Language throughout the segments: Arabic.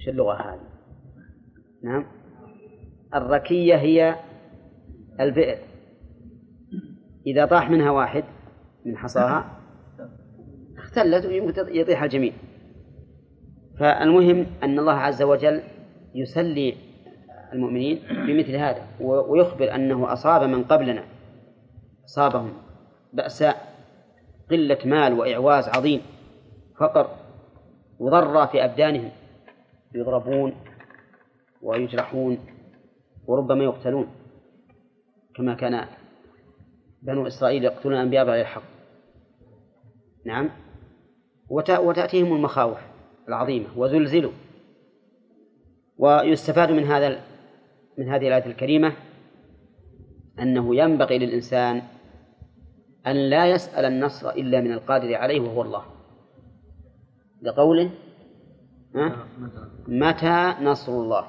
وش اللغة هذه؟ نعم، الركية هي البئر، إذا طاح منها واحد من حصاها اختلت ويمكن يطيح الجميع. فالمهم أن الله عز وجل يسلي المؤمنين بمثل هذا، ويخبر أنه أصاب من قبلنا، أصابهم بأساء، قلة مال وإعواز عظيم، فقر، وضر في أبدانهم، يضربون ويجرحون وربما يقتلون، كما كان بنو إسرائيل يقتلون أنبياء بغير الحق. نعم، وتأتيهم المخاوف العظيمة وزلزلوا. ويستفاد من هذه الآية الكريمة أنه ينبغي للإنسان أن لا يسأل النصر إلا من القادر عليه وهو الله، لقوله متى نصر الله،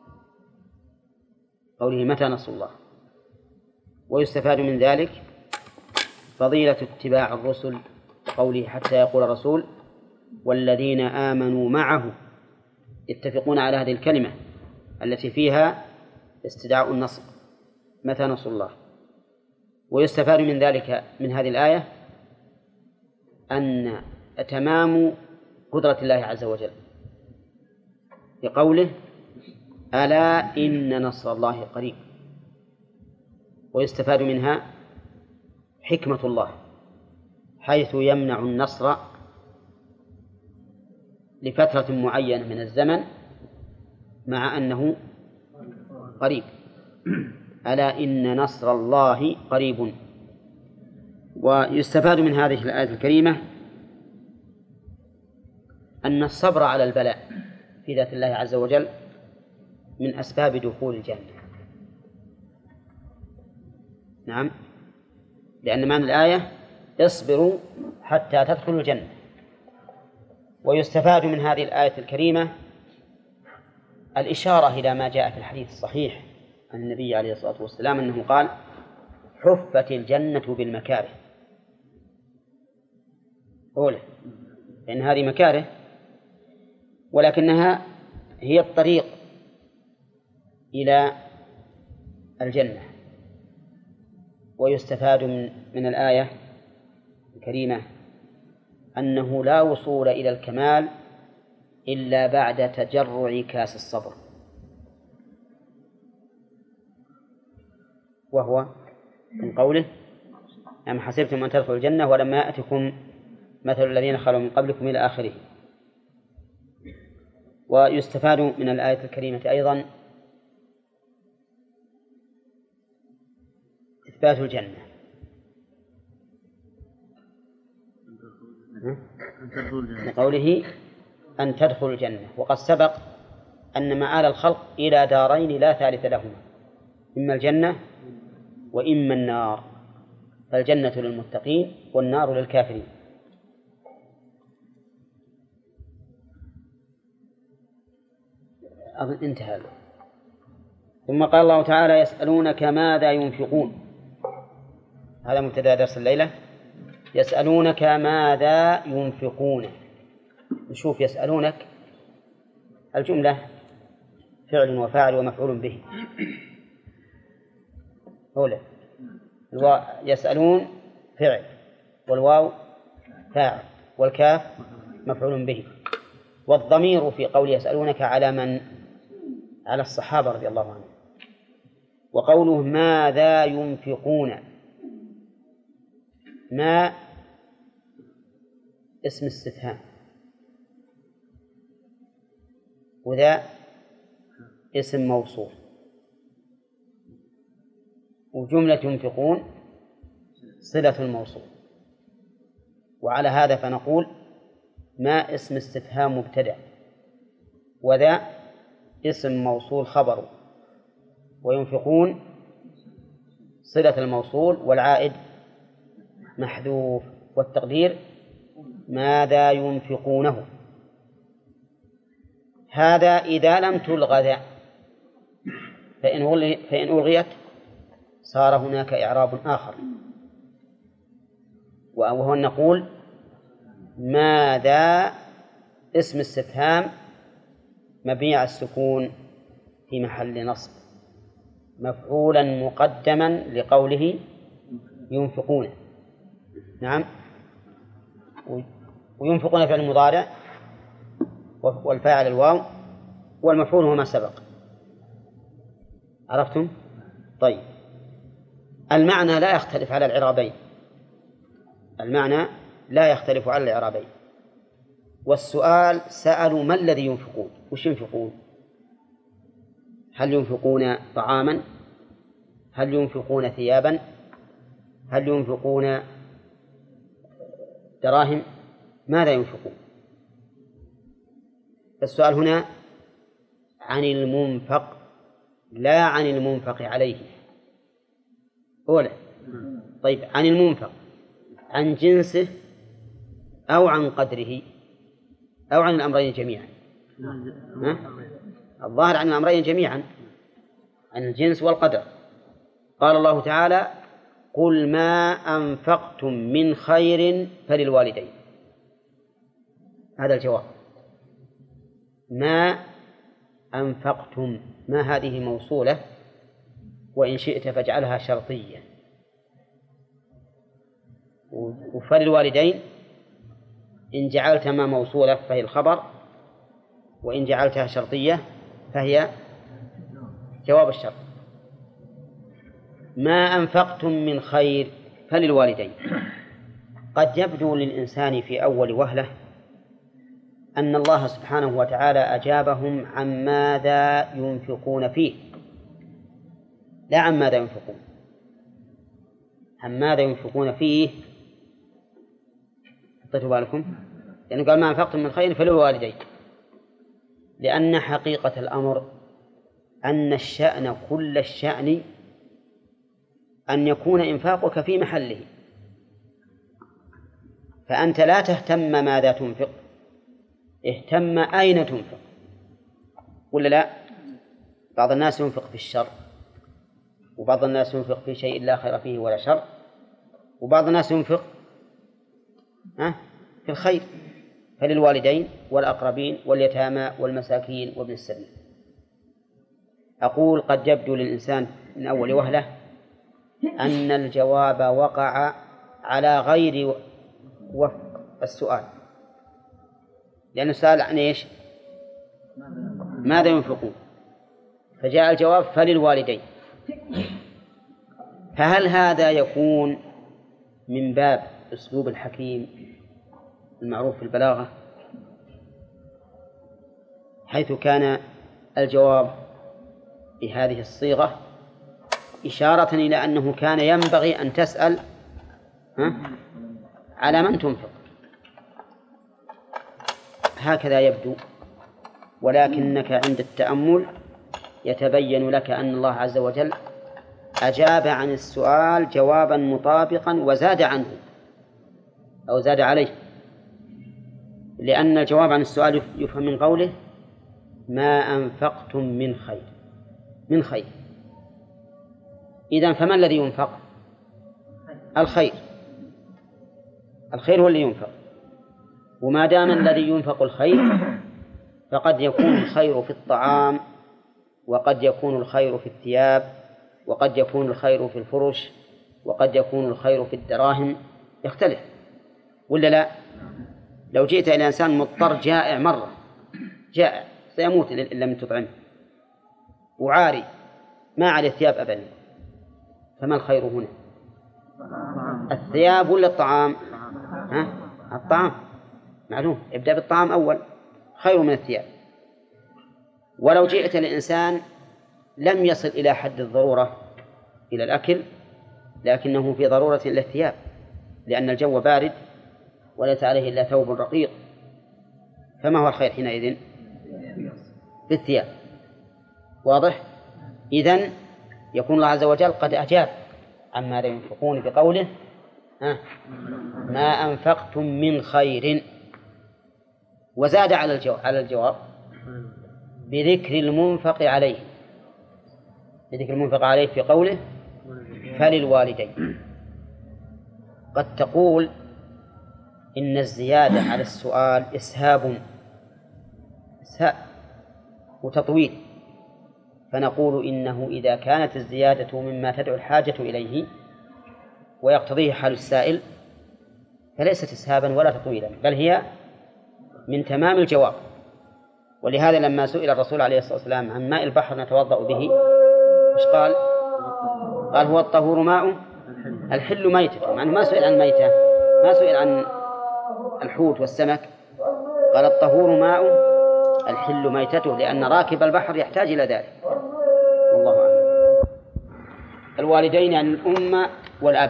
قوله متى نصر الله. ويستفاد من ذلك فضيلة اتباع الرسل، قوله حتى يقول الرسول والذين آمنوا معه يتفقون على هذه الكلمة التي فيها استدعاء النصر، متى نصر الله. ويستفاد من ذلك من هذه الآية أن تمام قدرة الله عز وجل، بقوله ألا إن نصر الله قريب. ويستفاد منها حكمة الله حيث يمنع النصر لفترة معينة من الزمن مع أنه قريب، ألا إن نصر الله قريب. ويستفاد من هذه الآية الكريمة أن الصبر على البلاء في ذات الله عز وجل من أسباب دخول الجنة. نعم، لأن معنى الآية اصبروا حتى تدخلوا الجنة. ويستفاد من هذه الآية الكريمة الإشارة إلى ما جاء في الحديث الصحيح عن النبي عليه الصلاة والسلام أنه قال حفت الجنة بالمكاره، أولا لأن هذه مكاره ولكنها هي الطريق إلى الجنة. ويستفاد من الآية الكريمة أنه لا وصول إلى الكمال إلا بعد تجرع كاس الصبر، وهو من قوله أم حسبتم أن تدخلوا الجنة ولما يأتكم مثل الذين خلوا من قبلكم إلى آخره. ويستفاد من الآية الكريمة أيضا إثبات الجنة، لقوله أن تدخلوا الجنة. وقد سبق أن مآل الخلق إلى دارين لا ثالث لهما، إما الجنة وإما النار، فالجنة للمتقين والنار للكافرين. أظن انتهى. ثم قال الله تعالى يسألونك ماذا ينفقون، هذا مبتدأ درس الليلة. يسألونك ماذا ينفقون، نشوف يسألونك الجملة فعل وفاعل ومفعول به، أولا يسألون فعل والواو فاعل والكاف مفعول به، والضمير في قول يسألونك على من؟ على الصحابة رضي الله عنهم. وقوله ماذا ينفقون، ما اسم استفهام وذا اسم موصول، وجملة ينفقون صلة الموصول. وعلى هذا فنقول ما اسم استفهام مبتدأ، وذا اسم موصول خبر، وينفقون صلة الموصول والعائد محذوف، والتقدير ماذا ينفقونه. هذا إذا لم تلغى ذا، فإن ألغيت صار هناك إعراب آخر، وهو أن نقول ماذا اسم استفهام مبني على السكون في محل نصب، مفعولا مقدما لقوله ينفقون. نعم. وينفقون فعل مضارع والفاعل الواو والمفعول هو ما سبق. عرفتم؟ طيب، المعنى لا يختلف على الإعرابين، المعنى لا يختلف على الإعرابين. والسؤال سألوا ما الذي ينفقون؟ وش ينفقون؟ هل ينفقون طعاما؟ هل ينفقون ثيابا؟ هل ينفقون دراهم؟ ماذا ينفقون؟ السؤال هنا عن المنفق لا عن المنفق عليه. أولا، طيب، عن المنفق عن جنسه أو عن قدره أو عن الأمرين جميعا؟ الظاهر عن الأمرين جميعا، عن الجنس والقدر. قال الله تعالى: قل ما أنفقتم من خير فللوالدين. هذا الجواب. ما أنفقتم، ما هذه موصولة، وإن شئت فاجعلها شرطية، وفللوالدين إن جعلت ما موصولة فهي الخبر، وإن جعلتها شرطية فهي جواب الشرط. ما أنفقتم من خير فللوالدين. قد يبدو للإنسان في أول وهلة أن الله سبحانه وتعالى أجابهم عن ماذا ينفقون فيه، لا عن ماذا ينفقون، عن ماذا ينفقون فيه. حطيتوا بالكم؟ لأنه قال ما أنفقتم من خير فللوالدين، لأن حقيقة الأمر أن الشأن كل الشأن أن يكون إنفاقك في محله، فأنت لا تهتم ماذا تنفق، اهتم أين تنفق، ولا لا؟ بعض الناس ينفق في الشر، وبعض الناس ينفق في شيء لا خير فيه ولا شر، وبعض الناس ينفق في الخير، فللوالدين والأقربين واليتامى والمساكين وابن السبيل. أقول قد يبدو للإنسان من أول وهلة أن الجواب وقع على غير وفق السؤال، لأن السؤال عن إيش؟ ماذا ينفقون، فجاء الجواب فللوالدين. فهل هذا يكون من باب أسلوب الحكيم المعروف في البلاغة، حيث كان الجواب بهذه الصيغة إشارة إلى أنه كان ينبغي أن تسأل على من تنفق؟ هكذا يبدو، ولكنك عند التأمل يتبين لك أن الله عز وجل أجاب عن السؤال جوابا مطابقا وزاد عنه أو زاد عليه، لأن الجواب عن السؤال يفهم من قوله ما أنفقتم من خير، من خير. إذن فما الذي ينفق؟ الخير، الخير هو اللي ينفق. وما دام الذي ينفق الخير فقد يكون الخير في الطعام، وقد يكون الخير في الثياب، وقد يكون الخير في الفرش، وقد يكون الخير في الدراهم، يختلف ولا لا؟ لو جئت إلى إنسان مضطر جائع مرة، جائع سيموت إن لم تطعمه، وعاري ما عليه ثياب أبدا، فما الخير هنا؟ الثياب ولا الطعام؟ الطعام معلوم، ابدأ بالطعام أول، خير من الثياب. ولو جئت لإنسان لم يصل إلى حد الضرورة إلى الأكل، لكنه في ضرورة إلى الثياب، لأن الجو بارد وليس عليه إلا ثوب رقيق، فما هو الخير حينئذ؟ بالثياب. واضح؟ إذن يكون الله عز وجل قد أجاب عما لا ينفقون بقوله ما أنفقتم من خير، وزاد على الجواب بذكر المنفق عليه، بذكر المنفق عليه في قوله فللوالدين. قد تقول إن الزيادة على السؤال إسهاب، وتطويل، فنقول إنه إذا كانت الزيادة مما تدعو الحاجة إليه ويقتضيه حال السائل فليست إسهابا ولا تطويلا، بل هي من تمام الجواب. ولهذا لما سئل الرسول عليه الصلاة والسلام عن ماء البحر نتوضأ به إيش قال؟ قال هو الطهور ماء الحل ميتة، مع أنه ما سئل عن ميتة، ما سئل عن الحوت والسمك، قال الطهور ماء الحل ميتته، لأن راكب البحر يحتاج إلى ذلك. والله أعلم. الوالدين عن الأم والأب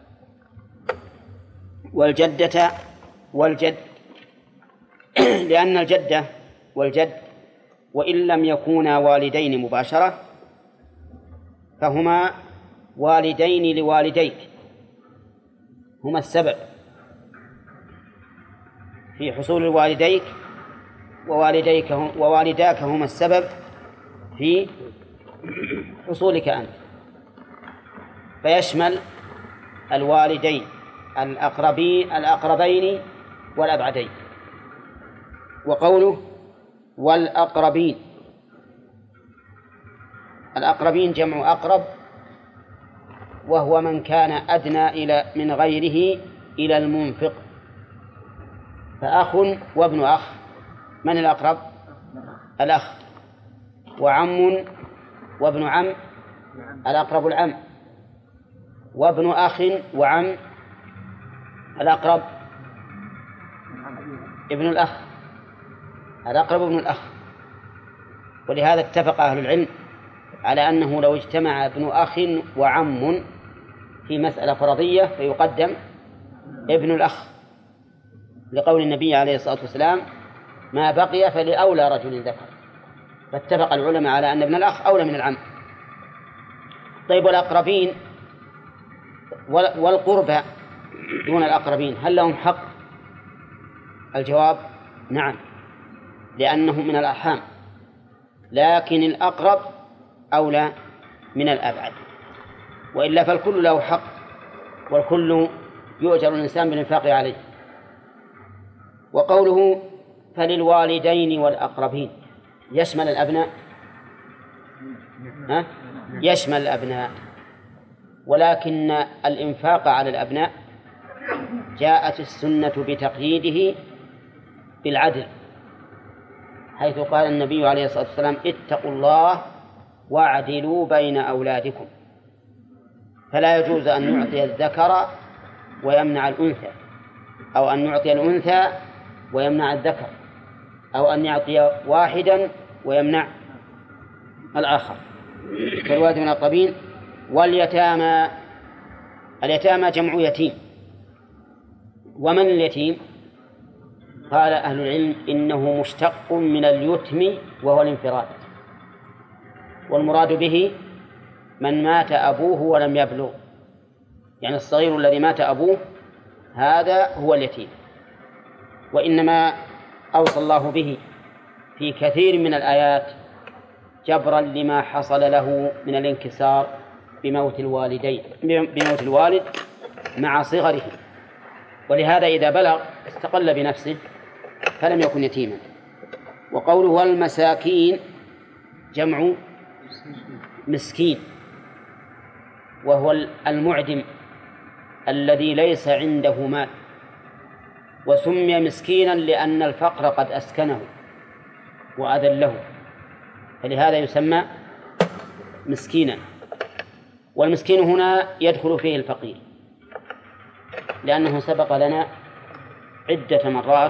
والجدة والجد لأن الجدة والجد وإن لم يكونا والدين مباشرة فهما والدين لوالديك، هما السبب في حصول الوالديك، ووالداك هما السبب في حصولك أنت، فيشمل الوالدين الأقربين والأبعدين. وقوله والأقربين، الأقربين جمع أقرب، وهو من كان أدنى من غيره إلى المنفق، فأخ وابن أخ، من الأقرب؟ الأخ. وعم وابن عم، الأقرب العم. وابن أخ وعم، الأقرب ابن الأخ، الأقرب ابن الأخ. ولهذا اتفق أهل العلم على أنه لو اجتمع ابن أخ وعم في مسألة فرضية فيقدم ابن الأخ، لقول النبي عليه الصلاة والسلام ما بقي فلأولى رجل ذكر، فاتفق العلماء على أن ابن الأخ أولى من العم. طيب والأقربين والقربى دون الأقربين هل لهم حق؟ الجواب نعم، لأنهم من الأرحام، لكن الأقرب أولى من الأبعد، وإلا فالكل له حق، والكل يؤجر الإنسان بالإنفاق عليه. وقوله فللوالدين والأقربين يشمل الأبناء، يشمل الأبناء، ولكن الإنفاق على الأبناء جاءت السنة بتقييده بالعدل، حيث قال النبي عليه الصلاة والسلام اتقوا الله واعدلوا بين أولادكم، فلا يجوز أن يعطي الذكر ويمنع الأنثى، أو أن يعطي الأنثى ويمنع الذكر، أو أن يعطي واحدا ويمنع الآخر. فالوالد من الأقربين. واليتامى، اليتامى جمع يتيم. ومن اليتيم؟ قال أهل العلم إنه مشتق من اليتم وهو الانفراد، والمراد به من مات أبوه ولم يبلغ، يعني الصغير الذي مات أبوه هذا هو اليتيم. وإنما أوصى الله به في كثير من الآيات جبرا لما حصل له من الانكسار بموت الوالد مع صغره، ولهذا إذا بلغ استقل بنفسه فلم يكن يتيما. وقوله والمساكين جمع مسكين، وهو المعدم الذي ليس عنده مال، وسمي مسكينا لأن الفقر قد أسكنه وأذله، فلهذا يسمى مسكينا. والمسكين هنا يدخل فيه الفقير، لأنه سبق لنا عدة مرات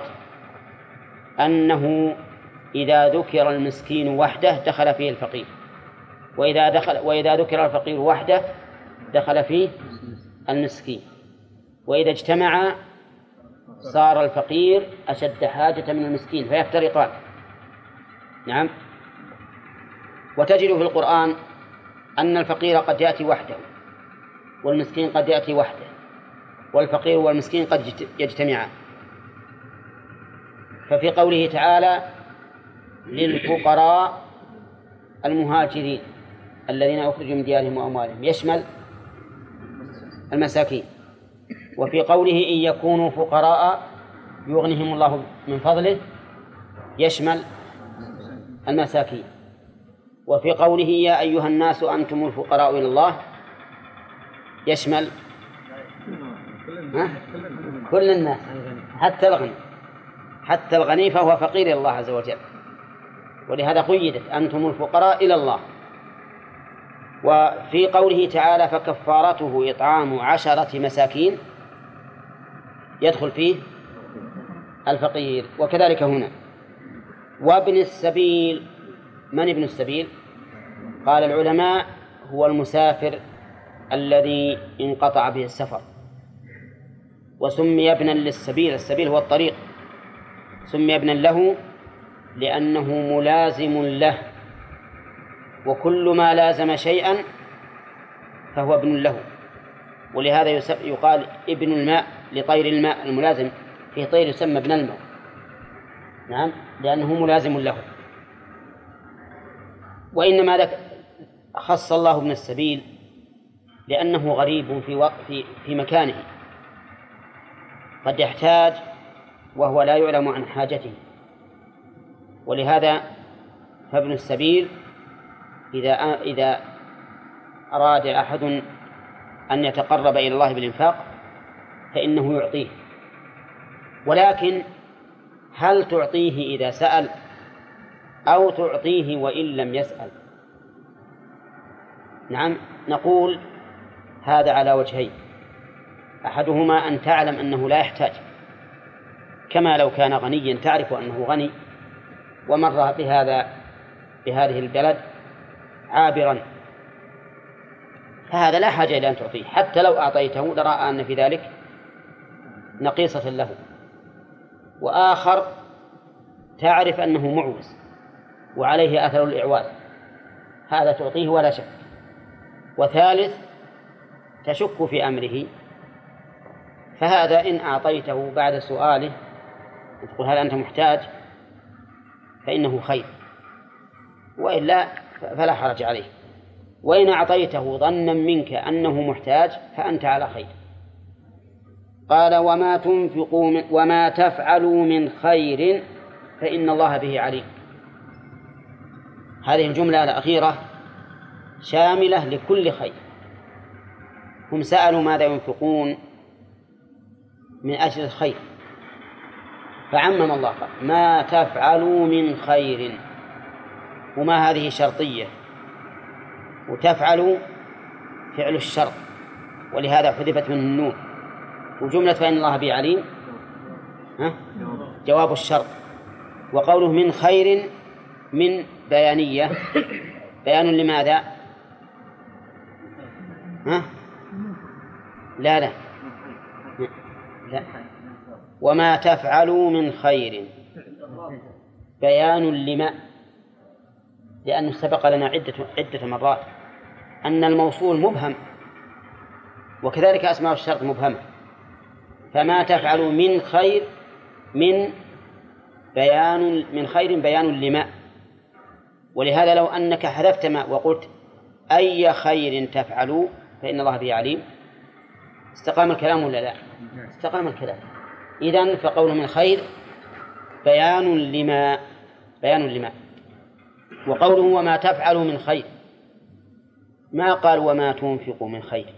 أنه إذا ذكر المسكين وحده دخل فيه الفقير، وإذا ذكر الفقير وحده دخل فيه المسكين، وإذا اجتمع صار الفقير أشد حاجة من المسكين فيفترقان. نعم. وتجد في القرآن أن الفقير قد يأتي وحده والمسكين قد يأتي وحده، والفقير والمسكين قد يجتمعان. ففي قوله تعالى للفقراء المهاجرين الذين أخرجوا من ديارهم وأموالهم يشمل المساكين. وفي قوله إن يكونوا فقراء يغنهم الله من فضله يشمل المساكين. وفي قوله يا أيها الناس أنتم الفقراء إلى الله يشمل كل الناس حتى الغني فهو فقير إلى الله عز وجل، ولهذا قيدت أنتم الفقراء إلى الله. وفي قوله تعالى فكفارته إطعام 10 مساكين يدخل فيه الفقير. وكذلك هنا. وابن السبيل، من ابن السبيل؟ قال العلماء هو المسافر الذي انقطع به السفر، وسمي ابنا للسبيل، السبيل هو الطريق، سمي ابنا له لأنه ملازم له، وكل ما لازم شيئا فهو ابن له. ولهذا يقال ابن الماء لطير الماء الملازم، في طير يسمى ابن الماء، نعم، لأنه ملازم له. وإنما خص الله ابن السبيل لأنه غريب في مكانه، قد يحتاج وهو لا يعلم عن حاجته. ولهذا فابن السبيل إذا أراد أحد أن يتقرب إلى الله بالإنفاق فإنه يعطيه، ولكن هل تعطيه إذا سأل أو تعطيه وإن لم يسأل؟ نعم، نقول هذا على وجهين. أحدهما أن تعلم أنه لا يحتاج، كما لو كان غنيا تعرف أنه غني ومر بهذه البلد عابرا، فهذا لا حاجة إلى أن تعطيه، حتى لو أعطيته لرأى أن في ذلك نقيصة له. وآخر تعرف أنه معوز وعليه أثر الإعواز، هذا تعطيه ولا شك. وثالث تشك في أمره، فهذا إن أعطيته بعد سؤاله تقول هل أنت محتاج فإنه خير، وإلا فلا حرج عليه. وإن أعطيته ظنا منك أنه محتاج فأنت على خير. قال وما تفعلوا من خير فإن الله به عليم. هذه الجملة الأخيرة شاملة لكل خير. هم سألوا ماذا ينفقون من أجل الخير، فعمم الله قال ما تفعلوا من خير، وما هذه شرطية، وتفعلوا فعل الشرط، ولهذا حذفت منه النون. وجملة فإن الله به عليم جواب الشرط. وقوله من خير من بيانية، بيان لماذا؟ لا وما تفعلوا من خير بيان لما، لأنه سبق لنا عدة مرات أن الموصول مبهم، وكذلك أسماء الشرط مبهمة. فما تفعلوا من خير من خير بيان لما. ولهذا لو أنك حذفت ما وقلت أي خير تفعلوا فإن الله به عليم استقام الكلام ولا لا؟ استقام الكلام. إذن فقول من خير بيان لما. وقوله وما تفعلوا من خير ما قال وما تنفقوا من خير،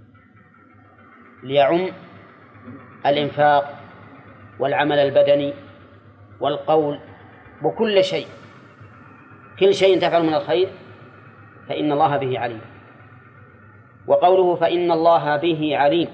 ليعم الإنفاق والعمل البدني والقول وكل شيء، كل شيء تفعل من الخير فإن الله به عليم. وقوله فإن الله به عليم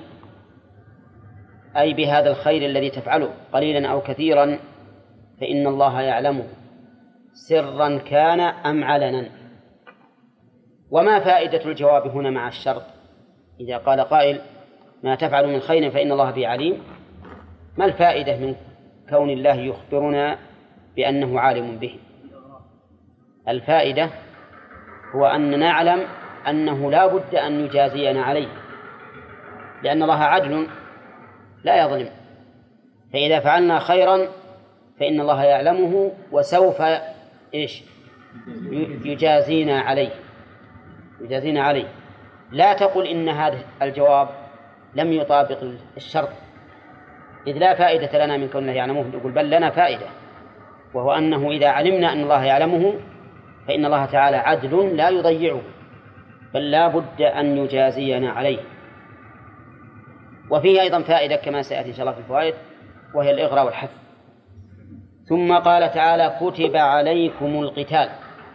أي بهذا الخير الذي تفعله قليلا أو كثيرا فإن الله يعلمه سرا كان أم علنا. وما فائدة الجواب هنا مع الشرط؟ إذا قال قائل ما تفعل من خير فإن الله به عليم، ما الفائدة من كون الله يخبرنا بأنه عالم به؟ الفائدة هو أن نعلم أنه لا بد أن يجازينا عليه، لأن الله عدل لا يظلم. فإذا فعلنا خيرا فإن الله يعلمه وسوف يجازينا عليه. لا تقل إن هذا الجواب لم يطابق الشرط، إذ لا فائدة لنا من كونه يعلمه. يقول بل لنا فائدة، وهو أنه إذا علمنا أن الله يعلمه فإن الله تعالى عدل لا يضيعه، بل لا بد أن يجازينا عليه. وفيه أيضا فائدة كما سيأتي إن شاء الله في الفوائد، وهي الإغراء والحث. ثم قال تعالى: كتب عليكم القتال.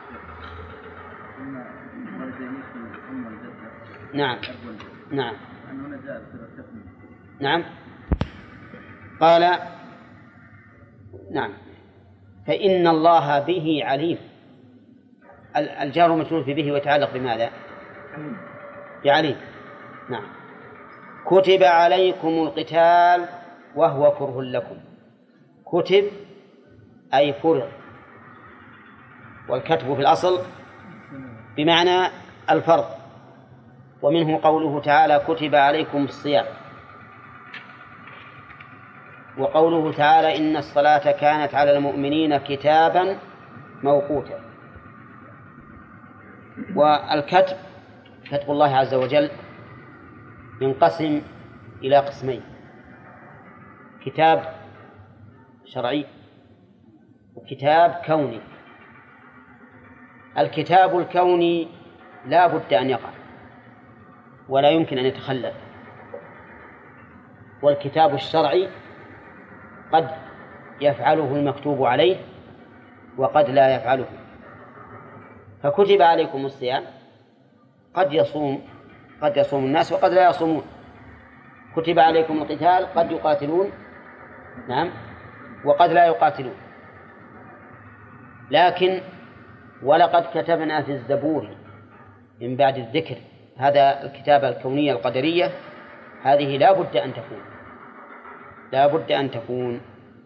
نعم نعم نعم قال نعم فإن الله به عليم. الجار مجرور في به ويتعلق بماذا؟ بعليم. نعم. كتب عليكم القتال وهو كره لكم. كتب أي فرض، والكتب في الأصل بمعنى الفرض، ومنه قوله تعالى: كتب عليكم الصيام، وقوله تعالى: إن الصلاة كانت على المؤمنين كتابا موقوتا. والكتب كتب الله عز وجل ينقسم إلى قسمين: كتاب شرعي وكتاب كوني. الكتاب الكوني لا بد أن يقع ولا يمكن أن يتخلف، والكتاب الشرعي قد يفعله المكتوب عليه وقد لا يفعله. فكتب عليكم الصيام، قد يصوم الناس وقد لا يصومون. كتب عليكم القتال، قد يقاتلون نعم وقد لا يقاتلون. لكن ولقد كتبنا في الزبور من بعد الذكر، هذا الكتابة الكونية القدرية هذه لا بد أن تكون.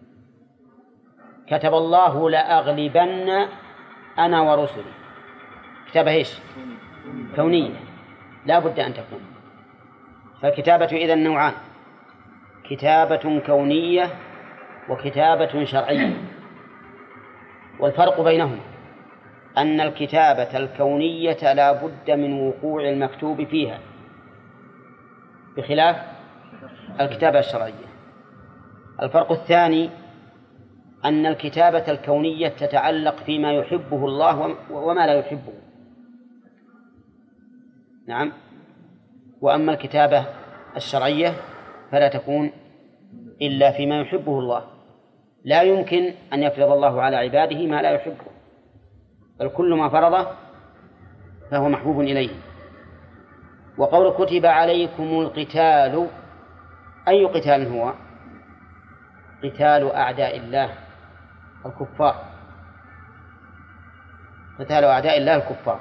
كتب الله لأغلبن أنا ورسلي. كتابة إيش؟ كونية لا بد أن تكون. فالكتابة إذن نوعان: كتابة كونية وكتابة شرعية. والفرق بينهما أن الكتابة الكونية لا بد من وقوع المكتوب فيها، بخلاف الكتابة الشرعية. الفرق الثاني أن الكتابة الكونية تتعلق فيما يحبه الله وما لا يحبه. نعم. وأما الكتابة الشرعية فلا تكون إلا فيما يحبه الله. لا يمكن أن يفرض الله على عباده ما لا يحبه، بل كل ما فرضه فهو محبوب إليه. وقول كتب عليكم القتال، أي قتال هو؟ قتال أعداء الله الكفار. قتال أعداء الله الكفار.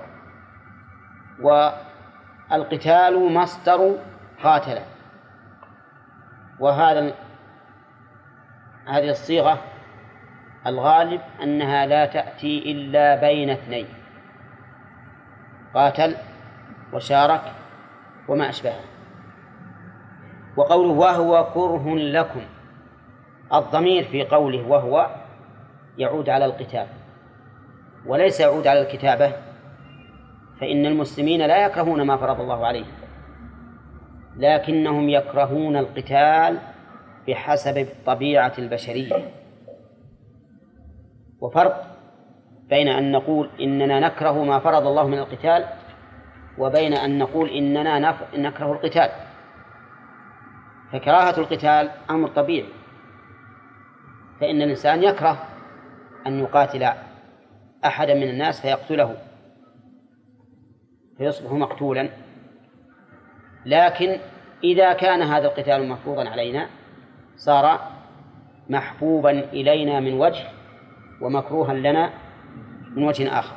والقتال مصدر قاتل، هذه الصيغة الغالب أنها لا تأتي إلا بين اثنين: قاتل وشارك وما أشبهه. وقوله وهو كره لكم، الضمير في قوله وهو يعود على القتال وليس يعود على الكتابة، فإن المسلمين لا يكرهون ما فرض الله عليهم، لكنهم يكرهون القتال بحسب الطبيعة البشرية. وفرق بين أن نقول إننا نكره ما فرض الله من القتال وبين أن نقول إننا نكره القتال. فكراهة القتال أمر طبيعي، فإن الإنسان يكره أن يقاتل أحدا من الناس فيقتله فيصبح مقتولا. لكن إذا كان هذا القتال مفروضا علينا صار محبوبا إلينا من وجه ومكروها لنا من وجه آخر.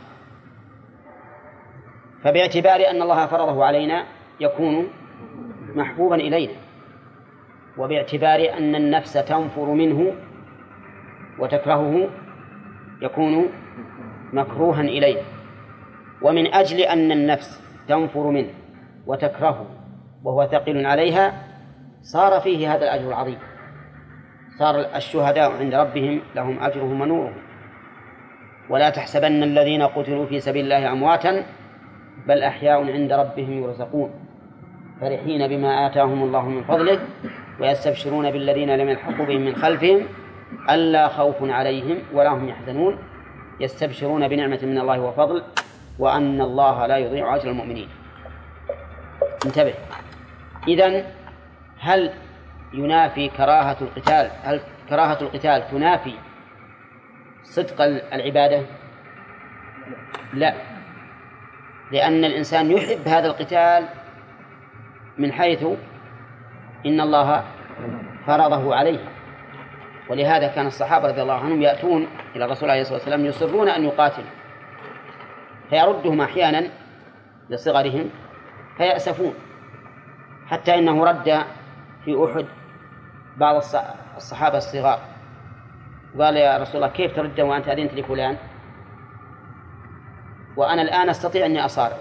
فباعتبار أن الله فرضه علينا يكون محبوبا إلينا، وباعتبار أن النفس تنفر منه وتكرهه يكون مكروها إليه. ومن أجل أن النفس تنفر منه وتكرهه وهو ثقيل عليها صار فيه هذا الأجر العظيم. صار الشهداء عند ربهم لهم أجرهم ونورهم. ولا تحسبن الذين قتلوا في سبيل الله أمواتا بل أحياء عند ربهم يرزقون فرحين بما آتاهم الله من فضله ويستبشرون بالذين لم يلحقوا بهم من خلفهم ألا خوف عليهم ولا هم يحزنون يستبشرون بنعمة من الله وفضل وأن الله لا يضيع أجر المؤمنين. انتبه، إذن هل ينافي كراهة القتال، هل كراهة القتال تنافي صدق العبادة؟ لا، لأن الإنسان يحب هذا القتال من حيث إن الله فرضه عليه. ولهذا كان الصحابة رضي الله عنهم يأتون إلى الرسول عليه الصلاة والسلام يصرون أن يقاتلوا فيردهم أحيانا لصغرهم فيأسفون، حتى إنه رد في أحد بعض الصحابة الصغار قال يا رسول الله كيف ترد وأنت أذنت لفلان وأنا الآن أستطيع أني أصارعه،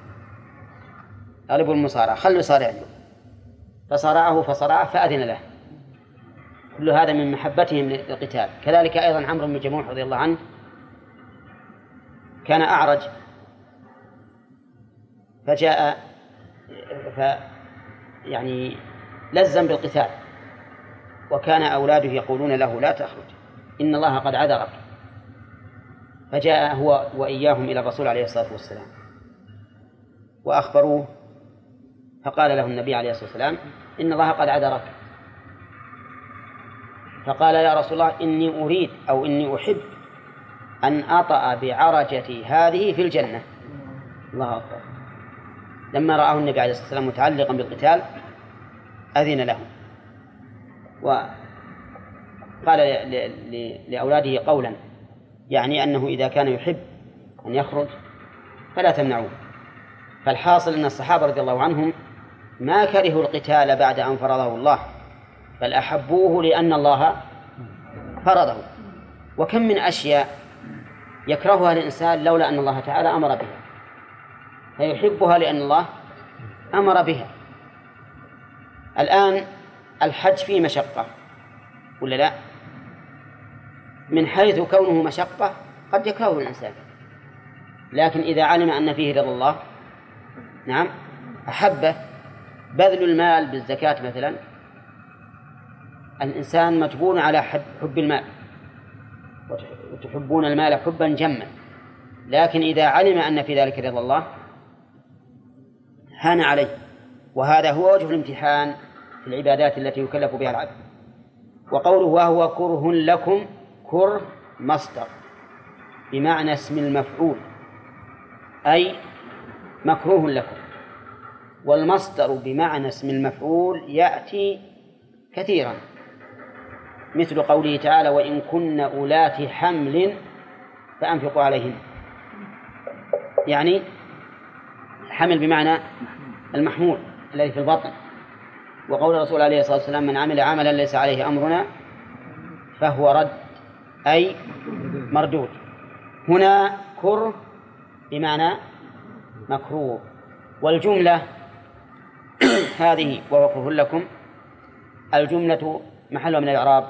أغلب المصارعة خلوا يصارعني، فصارعه فأذن له. كل هذا من محبتهم للقتال. كذلك أيضا عمرو بن جموح رضي الله عنه كان أعرج فجاء يعني لزم بالقتال، وكان أولاده يقولون له لا تخرج إن الله قد عذرك، فجاء هو وإياهم إلى الرسول عليه الصلاة والسلام وأخبروه، فقال له النبي عليه الصلاة والسلام إن الله قد عذرك، فقال يا رسول الله إني أريد أو إني أحب أن أطأ بعرجتي هذه في الجنة. الله أكبر. لما رآه النبي عليه الصلاة والسلام متعلقا بالقتال أذن له، وقال لأولاده قولا يعني أنه إذا كان يحب أن يخرج فلا تمنعوه. فالحاصل أن الصحابة رضي الله عنهم ما كرهوا القتال بعد أن فرضه الله، بل أحبوه لأن الله فرضه. وكم من أشياء يكرهها الإنسان لولا أن الله تعالى أمر بها، فيحبها لأن الله أمر بها. الآن الحج فيه مشقة ولا لا؟ من حيث كونه مشقة قد يكرهه الإنسان، لكن إذا علم أن فيه رضا الله نعم أحبه. بذل المال بالزكاة مثلا، الإنسان مجبور على حب المال، وتحبون المال حبا جما، لكن إذا علم أن في ذلك رضا الله هان عليه. وهذا هو وجه الامتحان في العبادات التي يكلف بها العبد. وقوله وهو كره لكم، كره مصدر بمعنى اسم المفعول أي مكروه لكم، والمصدر بمعنى اسم المفعول يأتي كثيرا، مثل قوله تعالى وإن كن أولات حمل فأنفقوا عليهن، يعني حمل بمعنى المحمول الذي في البطن. وقول الرسول عليه الصلاة والسلام من عمل عملا ليس عليه أمرنا فهو رد أي مردود. هنا كره بمعنى مكروه. والجملة هذه وهو كره لكم، الجملة محلها من الإعراب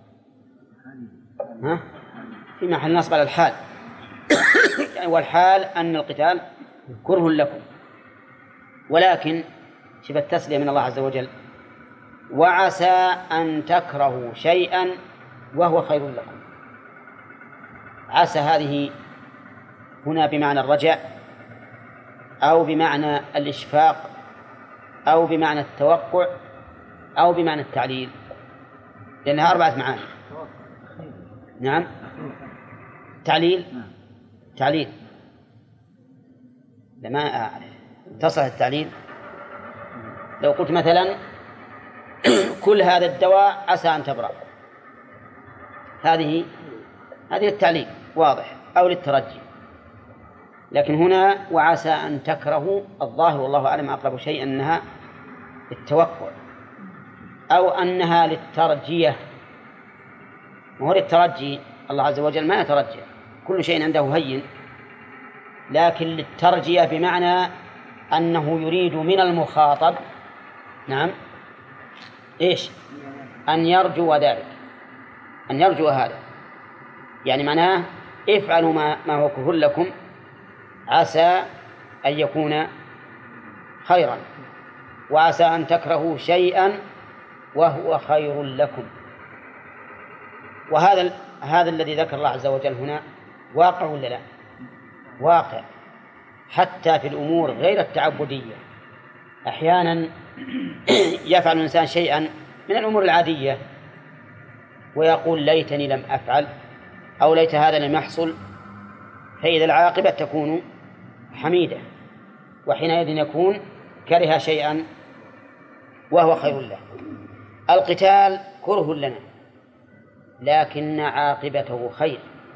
في محل نصب على الحال والحال أن القتال كره لكم، ولكن شبه التسلية من الله عز وجل وعسى أن تكرهوا شيئا وهو خير لكم. عسى هذه هنا بمعنى الرجاء أو بمعنى الإشفاق أو بمعنى التوقع أو بمعنى التعليل، لأنها 4 معاني. نعم تعليل لما أعرف تصل التعليل. لو قلت مثلا كل هذا الدواء عسى أن تبرأ، هذه التعليل واضح أو للترجي. لكن هنا وعسى أن تكرهوا، الظاهر والله أعلم أقرب شيء أنها التوقع أو أنها للترجية. وهو للترجي الله عز وجل ما يترجى، كل شيء عنده هين، لكن للترجية بمعنى أنه يريد من المخاطب نعم أن يرجو ذلك، أن يرجو هذا، يعني معناه افعلوا ما هو كره لكم عسى أن يكون خيرا، وعسى أن تكرهوا شيئا وهو خير لكم. وهذا الذي ذكر الله عز وجل هنا واقع ولا لا؟ واقع، حتى في الأمور غير التعبدية. أحيانا يفعل الإنسان شيئا من الأمور العادية ويقول ليتني لم أفعل، أو ليت هذا لم يحصل، فإذا العاقبة تكون حميدة، وحينئذ يكون كره شيئا وهو خير له. القتال كره لنا لكن عاقبته خير،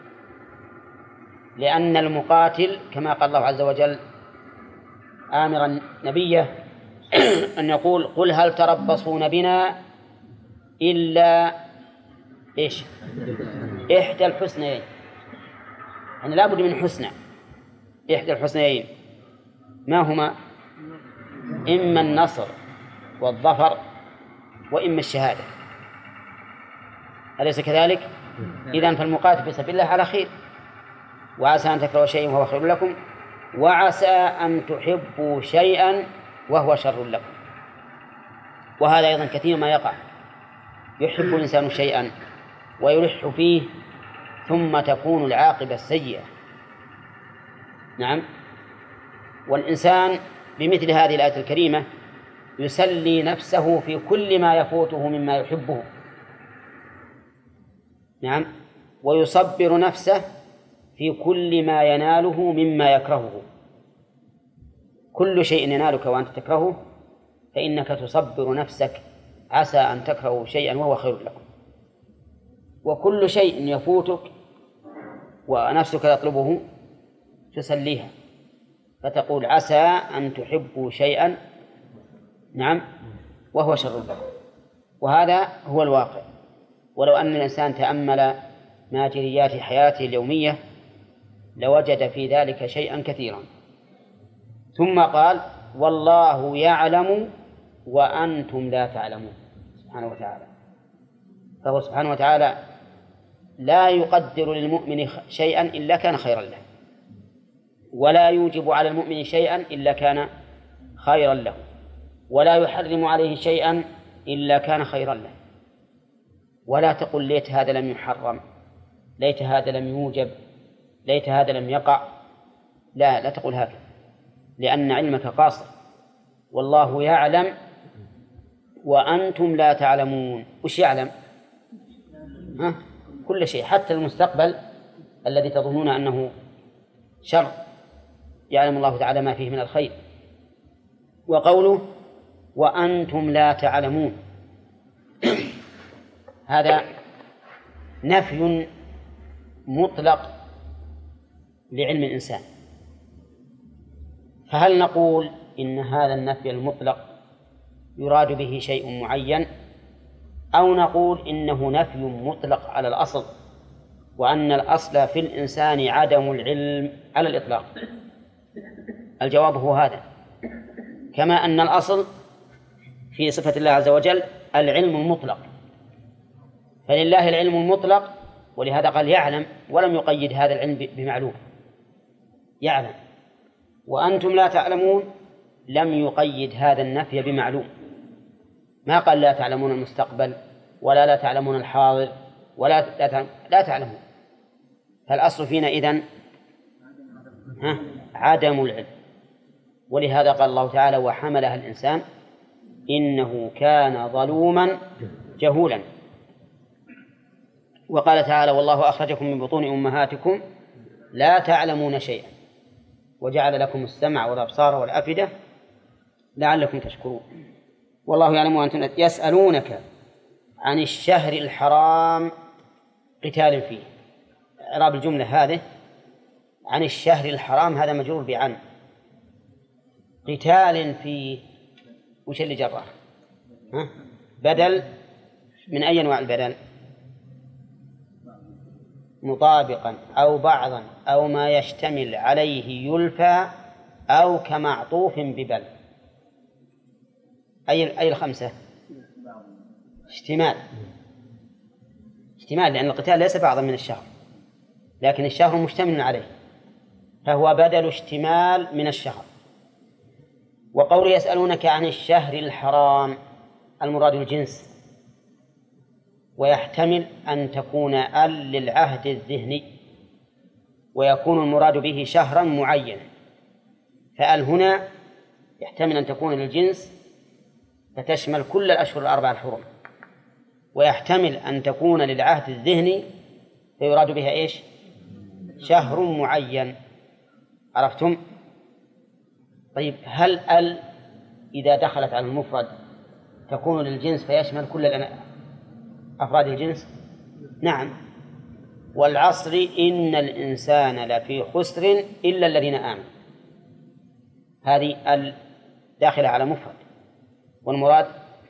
لأن المقاتل كما قال الله عز وجل آمرا نبيه أن يقول قل هل تربصون بنا إلا إيش؟ إحدى الحسنيين، يعني لا بد من حسنى، إحدى الحسنيين ما هما؟ إما النصر والظفر وإما الشهادة، أليس كذلك؟ إذن فالمقاتل في سبيل الله على خير، وعسى أن تكرهوا شيئا وهو خير لكم، وعسى أن تحبوا شيئا وهو شر لكم. وهذا أيضا كثير ما يقع، يحب الإنسان شيئا ويلح فيه ثم تكون العاقبة السيئة. نعم. والإنسان بمثل هذه الآية الكريمة يسلي نفسه في كل ما يفوته مما يحبه، نعم، ويصبر نفسه في كل ما يناله مما يكرهه. كل شيء ينالك وأنت تكرهه فإنك تصبر نفسك، عسى أن تكرهوا شيئا وهو خير لكم. وكل شيء يفوتك ونفسك تطلبه تسليها، فتقول عسى أن تحبوا شيئا، نعم، وهو شر لكم. وهذا هو الواقع. ولو أن الإنسان تأمل ماجريات حياته اليومية لوجد في ذلك شيئا كثيرا. ثم قال والله يعلم وأنتم لا تعلمون سبحانه وتعالى. فهو سبحانه وتعالى لا يقدر للمؤمن شيئا إلا كان خيرا له، ولا يوجب على المؤمن شيئا إلا كان خيرا له، ولا يحرم عليه شيئا إلا كان خيرا له. ولا تقل ليت هذا لم يحرم، ليت هذا لم يوجب، ليت هذا لم يقع. لا تقول هكذا، لأن علمك قاصر. والله يعلم وأنتم لا تعلمون. وش يعلم؟ كل شيء، حتى المستقبل الذي تظنون أنه شر يعلم الله تعالى ما فيه من الخير. وقوله وأنتم لا تعلمون هذا نفي مطلق لعلم الإنسان. فهل نقول إن هذا النفي المطلق يراد به شيء معين، أو نقول إنه نفي مطلق على الأصل، وأن الأصل في الإنسان عدم العلم على الإطلاق؟ الجواب هو هذا، كما أن الأصل في صفة الله عز وجل العلم المطلق، فلله العلم المطلق، ولهذا قال يعلم ولم يقيد هذا العلم بمعلوم، يعلم. وأنتم لا تعلمون لم يقيد هذا النفي بمعلوم، ما قال لا تعلمون المستقبل ولا لا تعلمون الحاضر ولا لا تعلمون. فالأصل فينا إذن عدم العلم. ولهذا قال الله تعالى وحملها الإنسان إنه كان ظلوما جهولا. وقال تعالى والله أخرجكم من بطون أمهاتكم لا تعلمون شيئا وجعل لكم السمع والأبصار والأفئدة لعلكم تشكرون. والله يعلم وأنتم يسألونك عن الشهر الحرام قتال فيه. إعراب الجملة هذه عن الشهر الحرام هذا مجرور بعن، قتال فيه وش اللي جره؟ بدل من أي أنواع البدل؟ مطابقا أو بعضا أو ما يشتمل عليه يلفى أو كمعطوف ببل. أي الخمسة؟ اشتمال، لأن القتال ليس بعضا من الشهر، لكن الشهر مشتمل عليه، فهو بدل اشتمال من الشهر. وقول يسألونك عن الشهر الحرام المراد الجنس، ويحتمل أن تكون ال للعهد الذهني، ويكون المراد به شهرا معينا. فال هنا يحتمل أن تكون للجنس فتشمل كل الأشهر الأربعة الحرم، ويحتمل أن تكون للعهد الذهني فيراد بها إيش؟ شهر معين. عرفتم؟ طيب، هل ال إذا دخلت على المفرد تكون للجنس فيشمل كل أفراد الجنس؟ نعم. والعصر إن الإنسان لفي خسر إلا الذين آمنوا، هذه ال داخلة على مفرد، والمراد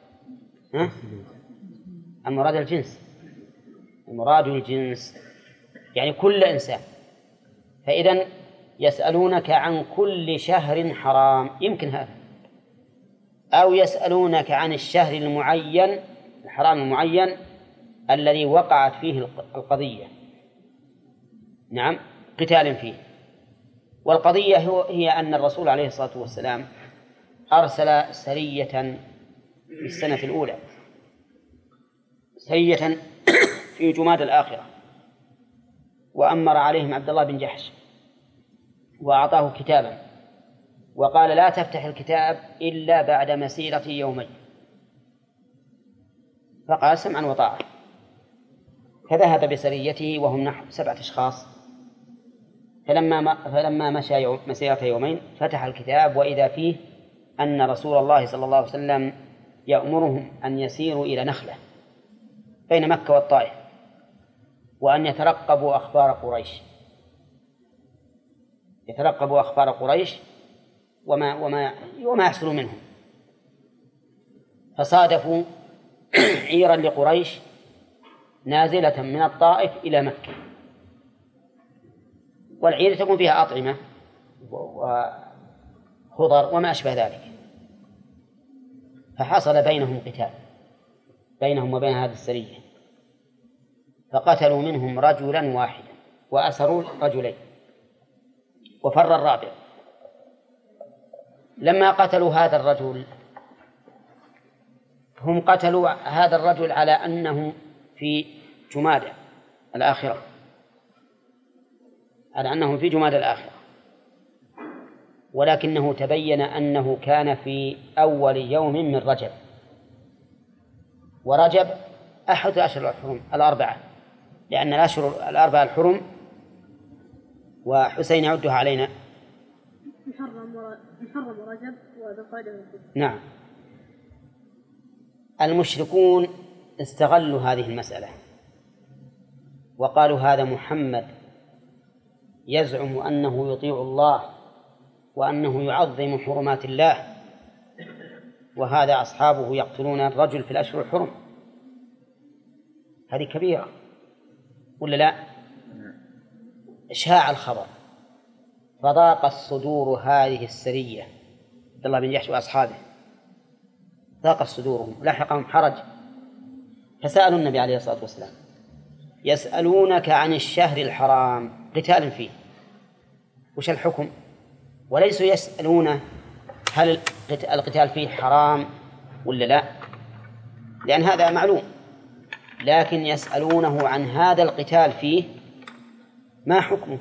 المراد الجنس، المراد الجنس يعني كل إنسان. فإذن يسألونك عن كل شهر حرام، يمكن هذا، أو يسألونك عن الشهر المعين الحرام المعين الذي وقعت فيه القضية، نعم، قتال فيه. والقضية هي أن الرسول عليه الصلاة والسلام أرسل سرية في السنة الأولى، سرية في جماد الآخرة، وأمر عليهم عبد الله بن جحش وأعطاه كتابا وقال: لا تفتح الكتاب إلا بعد مسيرة يومين. فقال: سمعا وطاعة. فذهب بسريته وهم نحو 7 أشخاص. فلما مشى مسيرة يومين فتح الكتاب وإذا فيه أن رسول الله صلى الله عليه وسلم يأمرهم أن يسيروا إلى نخلة بين مكة والطائف، وأن يترقبوا أخبار قريش، يترقبوا أخبار قريش وما يحصل منهم. فصادفوا عيرا لقريش نازلة من الطائف إلى مكة، والعير تكون فيها أطعمة وخضر وما أشبه ذلك. فحصل بينهم قتال بينهم وبين هذه السرية، فقتلوا منهم رجلا واحدا وأسروا رجلين وفر الرابع. لما قتلوا هذا الرجل، هم قتلوا هذا الرجل على أنه في جمادى الآخرة، على أنه في جمادى الآخرة، ولكنه تبين أنه كان في أول يوم من رجب، ورجب أحد الأشهر الحرم الأربعة، لأن الأشهر الأربعة الحرم، وحسين يعدها علينا محرم ورجب وذو القعدة. نعم. المشركون استغلوا هذه المسألة وقالوا: هذا محمد يزعم أنه يطيع الله وأنه يعظم حرمات الله، وهذا أصحابه يقتلون الرجل في الأشهر الحرم. هذه كبيرة ولا لا؟ إشاع الخبر، فضاقت صدور هذه السرية عبد الله بن جحش وأصحابه، ضاقت صدورهم، لحقهم حرج، فسألوا النبي عليه الصلاة والسلام: يسألونك عن الشهر الحرام قتال فيه، وش الحكم؟ وليسوا يسألون هل القتال فيه حرام ولا لا، لأن هذا معلوم، لكن يسألونه عن هذا القتال فيه ما حكمه،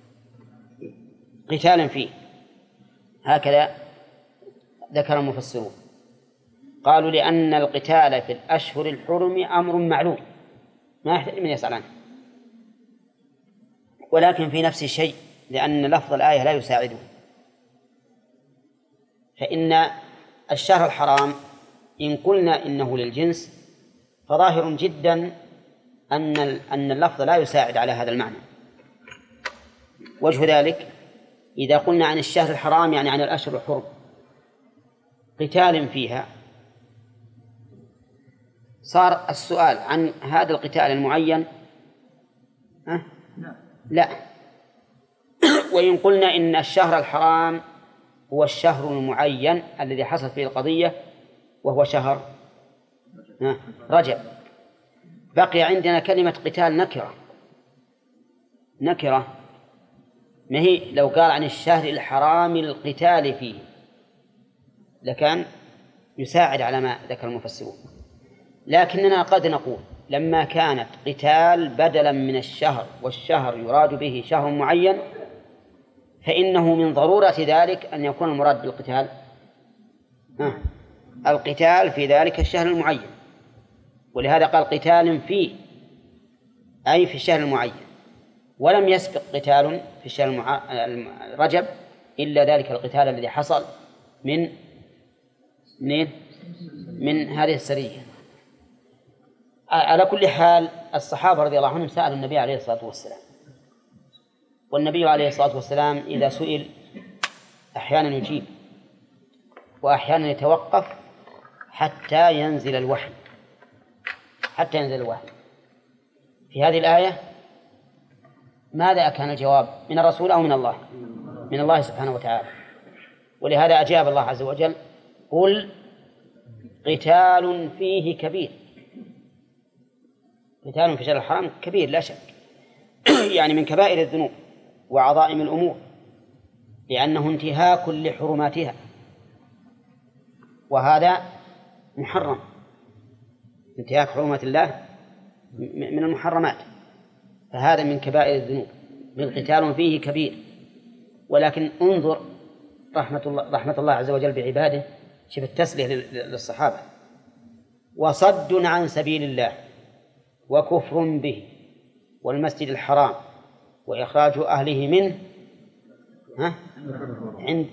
قتال فيه. هكذا ذكر المفسرون، قالوا: لأن القتال في الأشهر الحرم أمر معلوم ما يحتاج من يسأل عنه، ولكن في نفس الشيء، لأن لفظ الآية لا يساعده. فإن الشهر الحرام إن قلنا إنه للجنس فظاهر جدا أن اللفظ لا يساعد على هذا المعنى. وجه ذلك إذا قلنا عن الشهر الحرام يعني عن الأشهر الحرم قتال فيها، صار السؤال عن هذا القتال المعين لا. وإن قلنا إن الشهر الحرام هو الشهر المعين الذي حصل فيه القضية وهو شهر رجب، بقي عندنا كلمة قتال نكرة، ما هي لو قال عن الشهر الحرام القتال فيه لكان يساعد على ما ذكر المفسرون. لكننا قد نقول لما كانت قتال بدلا من الشهر والشهر يراد به شهر معين فإنه من ضرورة ذلك أن يكون المراد بالقتال القتال في ذلك الشهر المعين، ولهذا قال قتال فيه أي في الشهر المعين، ولم يسبق قتال في الشهر رجب إلا ذلك القتال الذي حصل من هذه السرية. على كل حال الصحابة رضي الله عنهم سألوا النبي عليه الصلاة والسلام، والنبي عليه الصلاة والسلام إذا سئل أحيانا يجيب وأحيانا يتوقف حتى ينزل الوحي. في هذه الآية ماذا كان الجواب؟ من الرسول أو من الله؟ من الله سبحانه وتعالى. ولهذا أجاب الله عز وجل: قل قتال فيه كبير. قتال في شهر الحرام كبير لا شك، يعني من كبائر الذنوب وعظائم الأمور، لأنه انتهاك لحرماتها، وهذا محرم. انتهاك حرمات الله من المحرمات، فهذا من كبائر الذنوب. قتال فيه كبير. ولكن انظر رحمة الله عز وجل بعباده، شوف التسلية للصحابة: وصد عن سبيل الله وكفر به والمسجد الحرام وإخراج أهله منه عند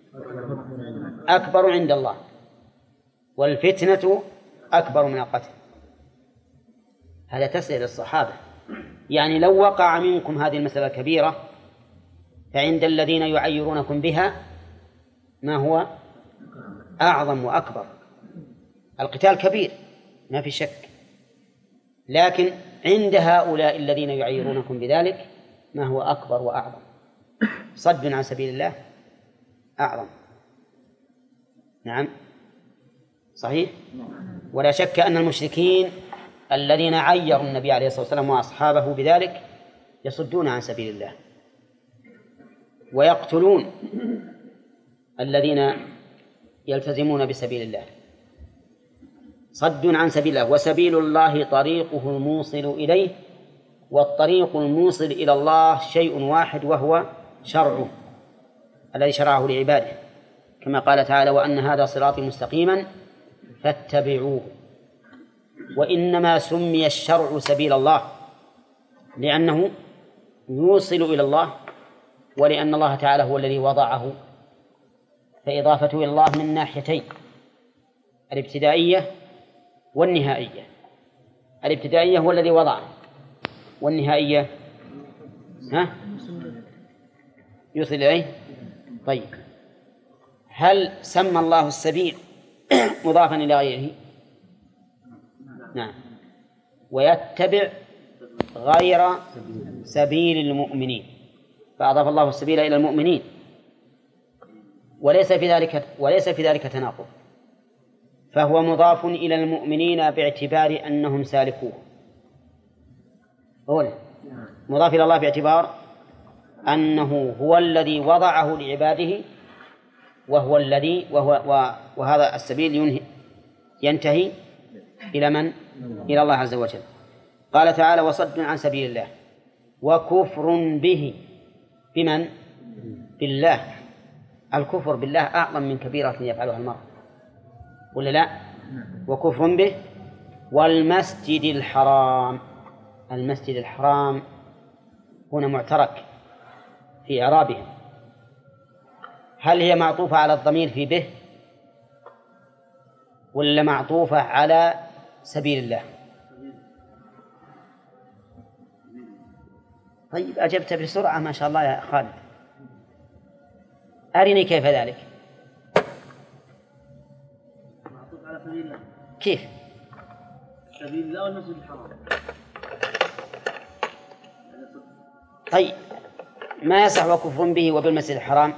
أكبر عند الله والفتنة أكبر من القتل. هذا تسلية للصحابة، يعني لو وقع منكم هذه المسألة الكبيرة فعند الذين يعيرونكم بها ما هو أعظم وأكبر. القتال كبير ما في شك، لكن عند هؤلاء الذين يعيرونكم بذلك ما هو أكبر وأعظم؟ صد عن سبيل الله أعظم. نعم صحيح. ولا شك أن المشركين الذين عيروا النبي عليه الصلاة والسلام وأصحابه بذلك يصدون عن سبيل الله ويقتلون الذين يلتزمون بسبيل الله. صد عن سبيل الله. وسبيل الله طريقه الموصل إليه، والطريق الموصل إلى الله شيء واحد وهو شرعه الذي شرعه لعباده، كما قال تعالى: وأن هذا صراطي مستقيما فاتبعوه. وإنما سمي الشرع سبيل الله لأنه يوصل إلى الله، ولأن الله تعالى هو الذي وضعه، فإضافته إلى الله من ناحيتين: الابتدائية والنهائية. الابتدائية هو الذي وضعه، والنهائية يوصل إليه. طيب، هل سمى الله السبيل مضافا إلى غيره؟ نعم. ويتبع غير سبيل المؤمنين، فأضاف الله السبيل إلى المؤمنين، وليس في ذلك تناقض، فهو مضاف إلى المؤمنين باعتبار أنهم سالكوه. مضاف إلى الله باعتبار أنه هو الذي وضعه لعباده، وهذا السبيل ينتهي إلى من؟ إلى الله عز وجل. قال تعالى: وصد عن سبيل الله وكفر به. بمن؟ بالله. الكفر بالله أعظم من كبيرة يفعلها المرء، ولا لا؟ وكفر به والمسجد الحرام. المسجد الحرام هنا معترك في إعرابهم. هل هي معطوفة على الضمير في به ولا معطوفة على سبيل الله؟ طيب، أجبت بسرعة ما شاء الله يا خالد. أرني كيف ذلك. معطوف على سبيل الله. كيف؟ سبيل الله والمسجد الحرام. طيب، ما يصح وكفر به وبالمسجد الحرام؟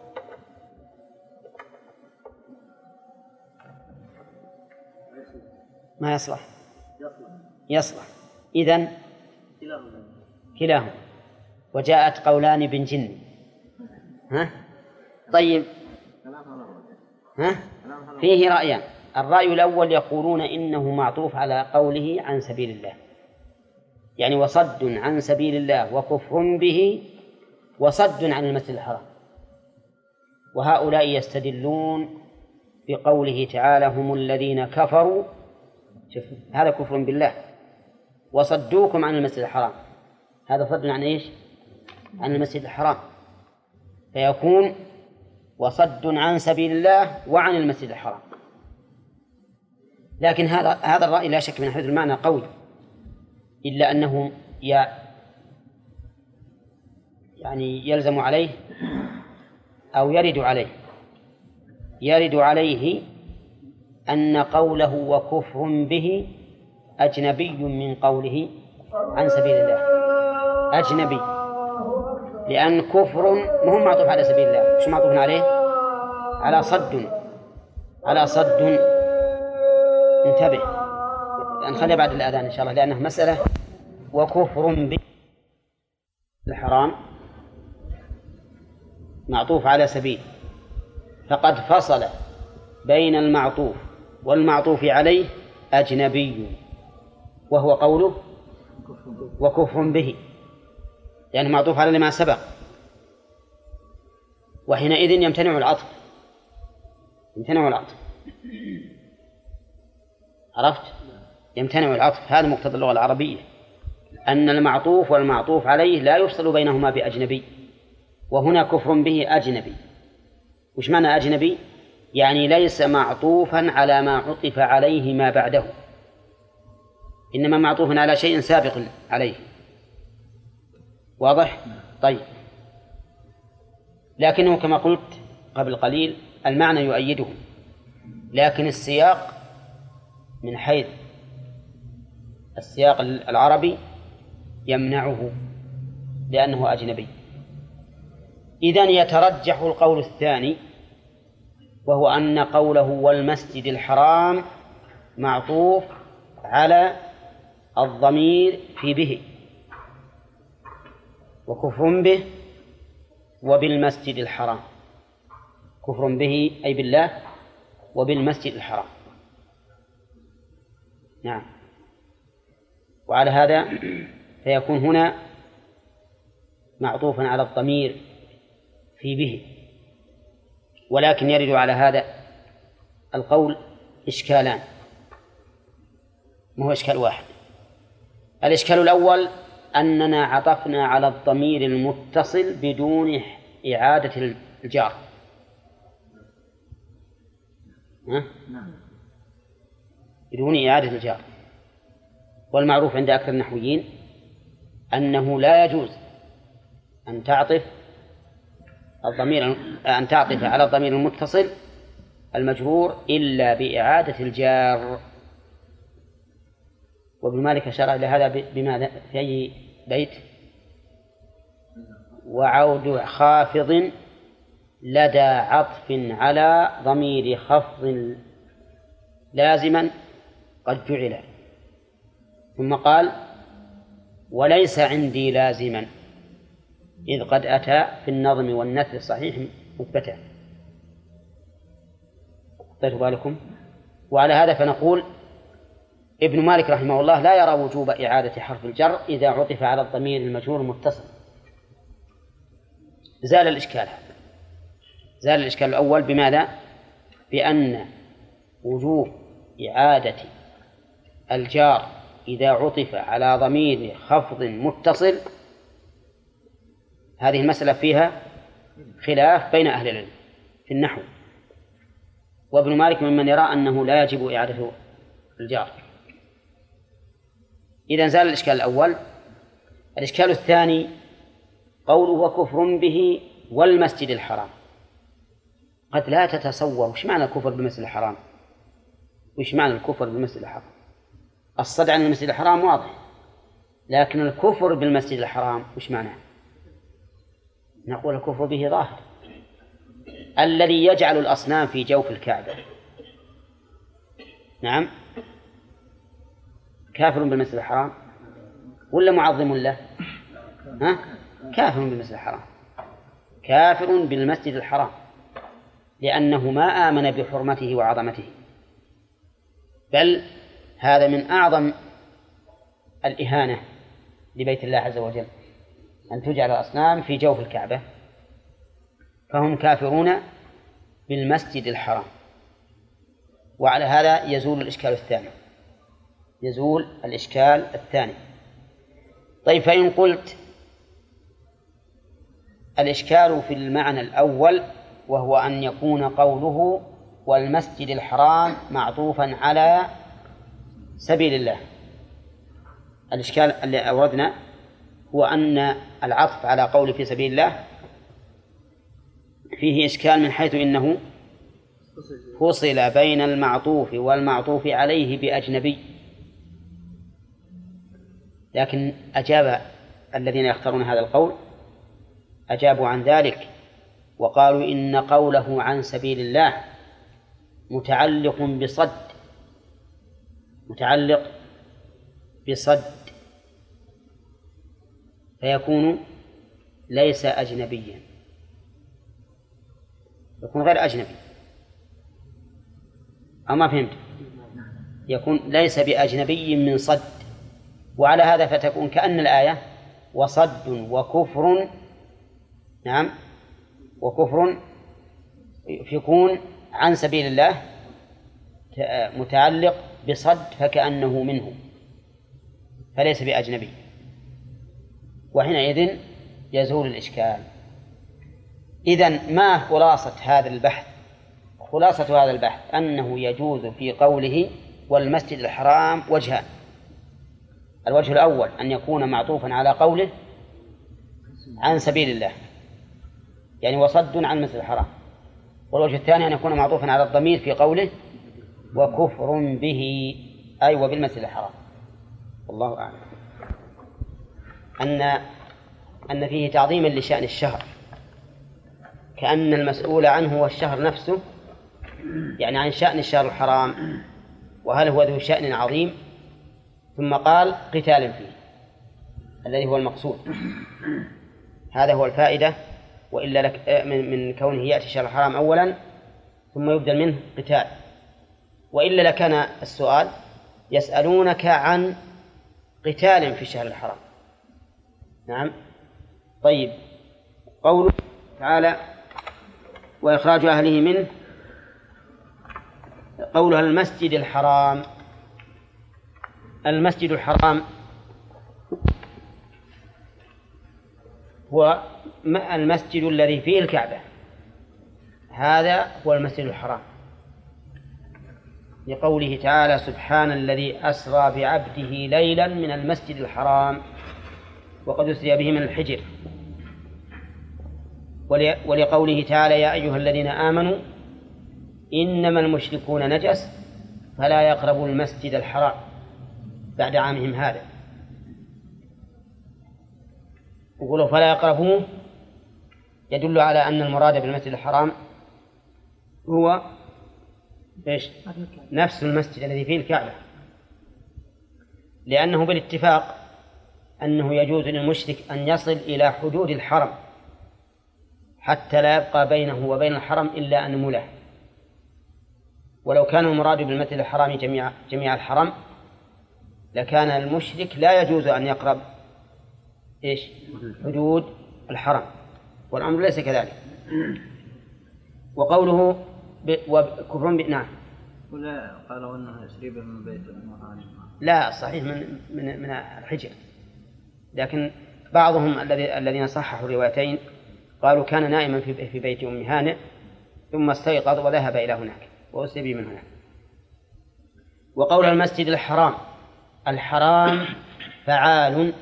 ما يصلح. يصلح. إذن كلاهما. وجاءت قولان بن جن. طيب، فيه رأيان. الرأي الأول يقولون إنه معطوف على قوله عن سبيل الله، يعني وصد عن سبيل الله وكفر به وصد عن المسجد الحرام. وهؤلاء يستدلون بقوله تعالى هم الذين كفروا، شوف هذا كفر بالله، وصدوكم عن المسجد الحرام، هذا صد عن إيش؟ عن المسجد الحرام، فيكون وصد عن سبيل الله وعن المسجد الحرام. لكن هذا الرأي لا شك من حيث المعنى قوي، إلا أنه يعني يلزم عليه أو يرد عليه أن قوله وكفر به أجنبي من قوله عن سبيل الله، أجنبي، لأن كفر مهم معطوف على سبيل الله، شو معطوف عليه؟ على صد. انتبه، نخليها بعد الأذان إن شاء الله، لأنه مسألة. وكفر به الحرام معطوف على سبيل، فقد فصل بين المعطوف والمعطوف عليه أجنبي، وهو قوله وكفر به، لأنه معطوف على لما سبق، وحينئذ يمتنع العطف. عرفت؟ يمتنع العطف. هذا مقتضى اللغة العربية، أن المعطوف والمعطوف عليه لا يفصل بينهما بأجنبي، وهنا كفر به أجنبي. وش معنى أجنبي؟ يعني ليس معطوفا على ما عطف عليه ما بعده، إنما معطوف على شيء سابق عليه. واضح؟ طيب، لكنه كما قلت قبل قليل المعنى يؤيده، لكن السياق من حيث السياق العربي يمنعه لأنه أجنبي. إذن يترجح القول الثاني، وهو أن قوله والمسجد الحرام معطوف على الضمير في به، وكفر به وبالمسجد الحرام، كفر به أي بالله وبالمسجد الحرام. نعم. وعلى هذا فيكون هنا معطوفا على الضمير في به. ولكن يرد على هذا القول إشكالان، ما هو إشكال واحد. الإشكال الأول أننا عطفنا على الضمير المتصل بدون إعادة الجار. بدون إعادة الجار. والمعروف عند أكثر النحويين أنه لا يجوز أن تعطف على الضمير المتصل المجرور إلا بإعادة الجار. وابن مالك أشار إلى هذا بماذا؟ في أي بيت؟ وعود خافض لدى عطف على ضمير خفض لازما قد جعل. ثم قال وليس عندي لازما إذ قد أتى في النظم والنثر الصحيح مثبتا. خذوا بالكم. وعلى هذا فنقول ابن مالك رحمه الله لا يرى وجوب إعادة حرف الجر إذا عطف على الضمير المجرور المتصل. زال الإشكال الأول بماذا؟ بأن وجوب إعادة الجار إذا عطف على ضمير خفض متصل هذه المسألة فيها خلاف بين أهل العلم في النحو، وابن مالك ممن يرى أنه لا يجب إعادة الجار. إذن زال الإشكال الأول. الإشكال الثاني قوله وكفر به والمسجد الحرام. قد لا تتصور وش معنى الكفر بالمسجد الحرام، وش معنى الكفر بالمسجد الحرام. الصد عن المسجد الحرام واضح، لكن الكفر بالمسجد الحرام وش معناه؟ نقول الكفر به ظاهر، الذي يجعل الأصنام في جوف الكعبة نعم كافر بالمسجد الحرام ولا معظم له؟ كافر بالمسجد الحرام، كافر بالمسجد الحرام، لأنه ما آمن بحرمته وعظمته بل هذا من أعظم الإهانة لبيت الله عز وجل أن تجعل الأصنام في جوف الكعبة، فهم كافرون بالمسجد الحرام. وعلى هذا يزول الإشكال الثاني. طيب، فإن قلت الإشكال في المعنى الأول، وهو أن يكون قوله والمسجد الحرام معطوفا على سبيل الله، الإشكال اللي أوردنا هو أن العطف على قول في سبيل الله فيه إشكال من حيث إنه فصل بين المعطوف والمعطوف عليه بأجنبي. لكن أجاب الذين يختارون هذا القول أجابوا عن ذلك وقالوا إن قوله عن سبيل الله متعلق بصد فيكون ليس أجنبيا، يكون غير أجنبي. أما فهمت؟ يكون ليس بأجنبي من صد، وعلى هذا فتكون كأن الآية وصد وكفر، نعم، وكفر يكون عن سبيل الله متعلق بصد فكأنه منه، فليس بأجنبي، وحينئذ يزول الإشكال. إذن ما خلاصة هذا البحث؟ خلاصة هذا البحث أنه يجوز في قوله والمسجد الحرام وجهان. الوجه الأول أن يكون معطوفا على قوله عن سبيل الله، يعني وصد عن المسجد الحرام. والوجه الثاني أن يكون معطوفا على الضمير في قوله وكفر به، أي وبالمسجد الحرام. والله أعلم. أن فيه تعظيما لشأن الشهر، كأن المسؤول عنه هو الشهر نفسه، يعني عن شأن الشهر الحرام، وهل هو ذو شأن عظيم، ثم قال قتال فيه الذي هو المقصود. هذا هو الفائدة، وإلا لك من كونه يأتي الشهر الحرام أولا ثم يبدل منه قتال، وإلا لكان السؤال يسألونك عن قتال في الشهر الحرام. نعم. طيب، قوله تعالى وإخراج أهله منه، قولها المسجد الحرام. المسجد الحرام هو المسجد الذي فيه الكعبة، هذا هو المسجد الحرام، لقوله تعالى سبحان الذي أسرى بعبده ليلا من المسجد الحرام وقد أسري به من الحجر. ولقوله تعالى يا أيها الذين آمنوا إنما المشركون نجس فلا يقربوا المسجد الحرام بعد عامهم هذا. يقولوا فلا يقربوه، يدل على أن المراد بالمسجد الحرام هو نفس المسجد الذي فيه الكعبة، لأنه بالاتفاق أنه يجوز للمشرك أن يصل إلى حدود الحرم حتى لا يبقى بينه وبين الحرم إلا أنملة. ولو كان المراد بالمسجد الحرام جميع الحرم لكان المشرك لا يجوز أن يقرب حدود الحرم، والأمر ليس كذلك. وقوله وكفر نعم، ولا قالوا أنه يسري من بيت المحارم، لا صحيح من الحجر، لكن بعضهم الذين صححوا الروايتين قالوا كان نائما في بيت أم هانئ ثم استيقظ وذهب إلى هناك وأسري من هناك. وقول المسجد الحرام، الحرام فعال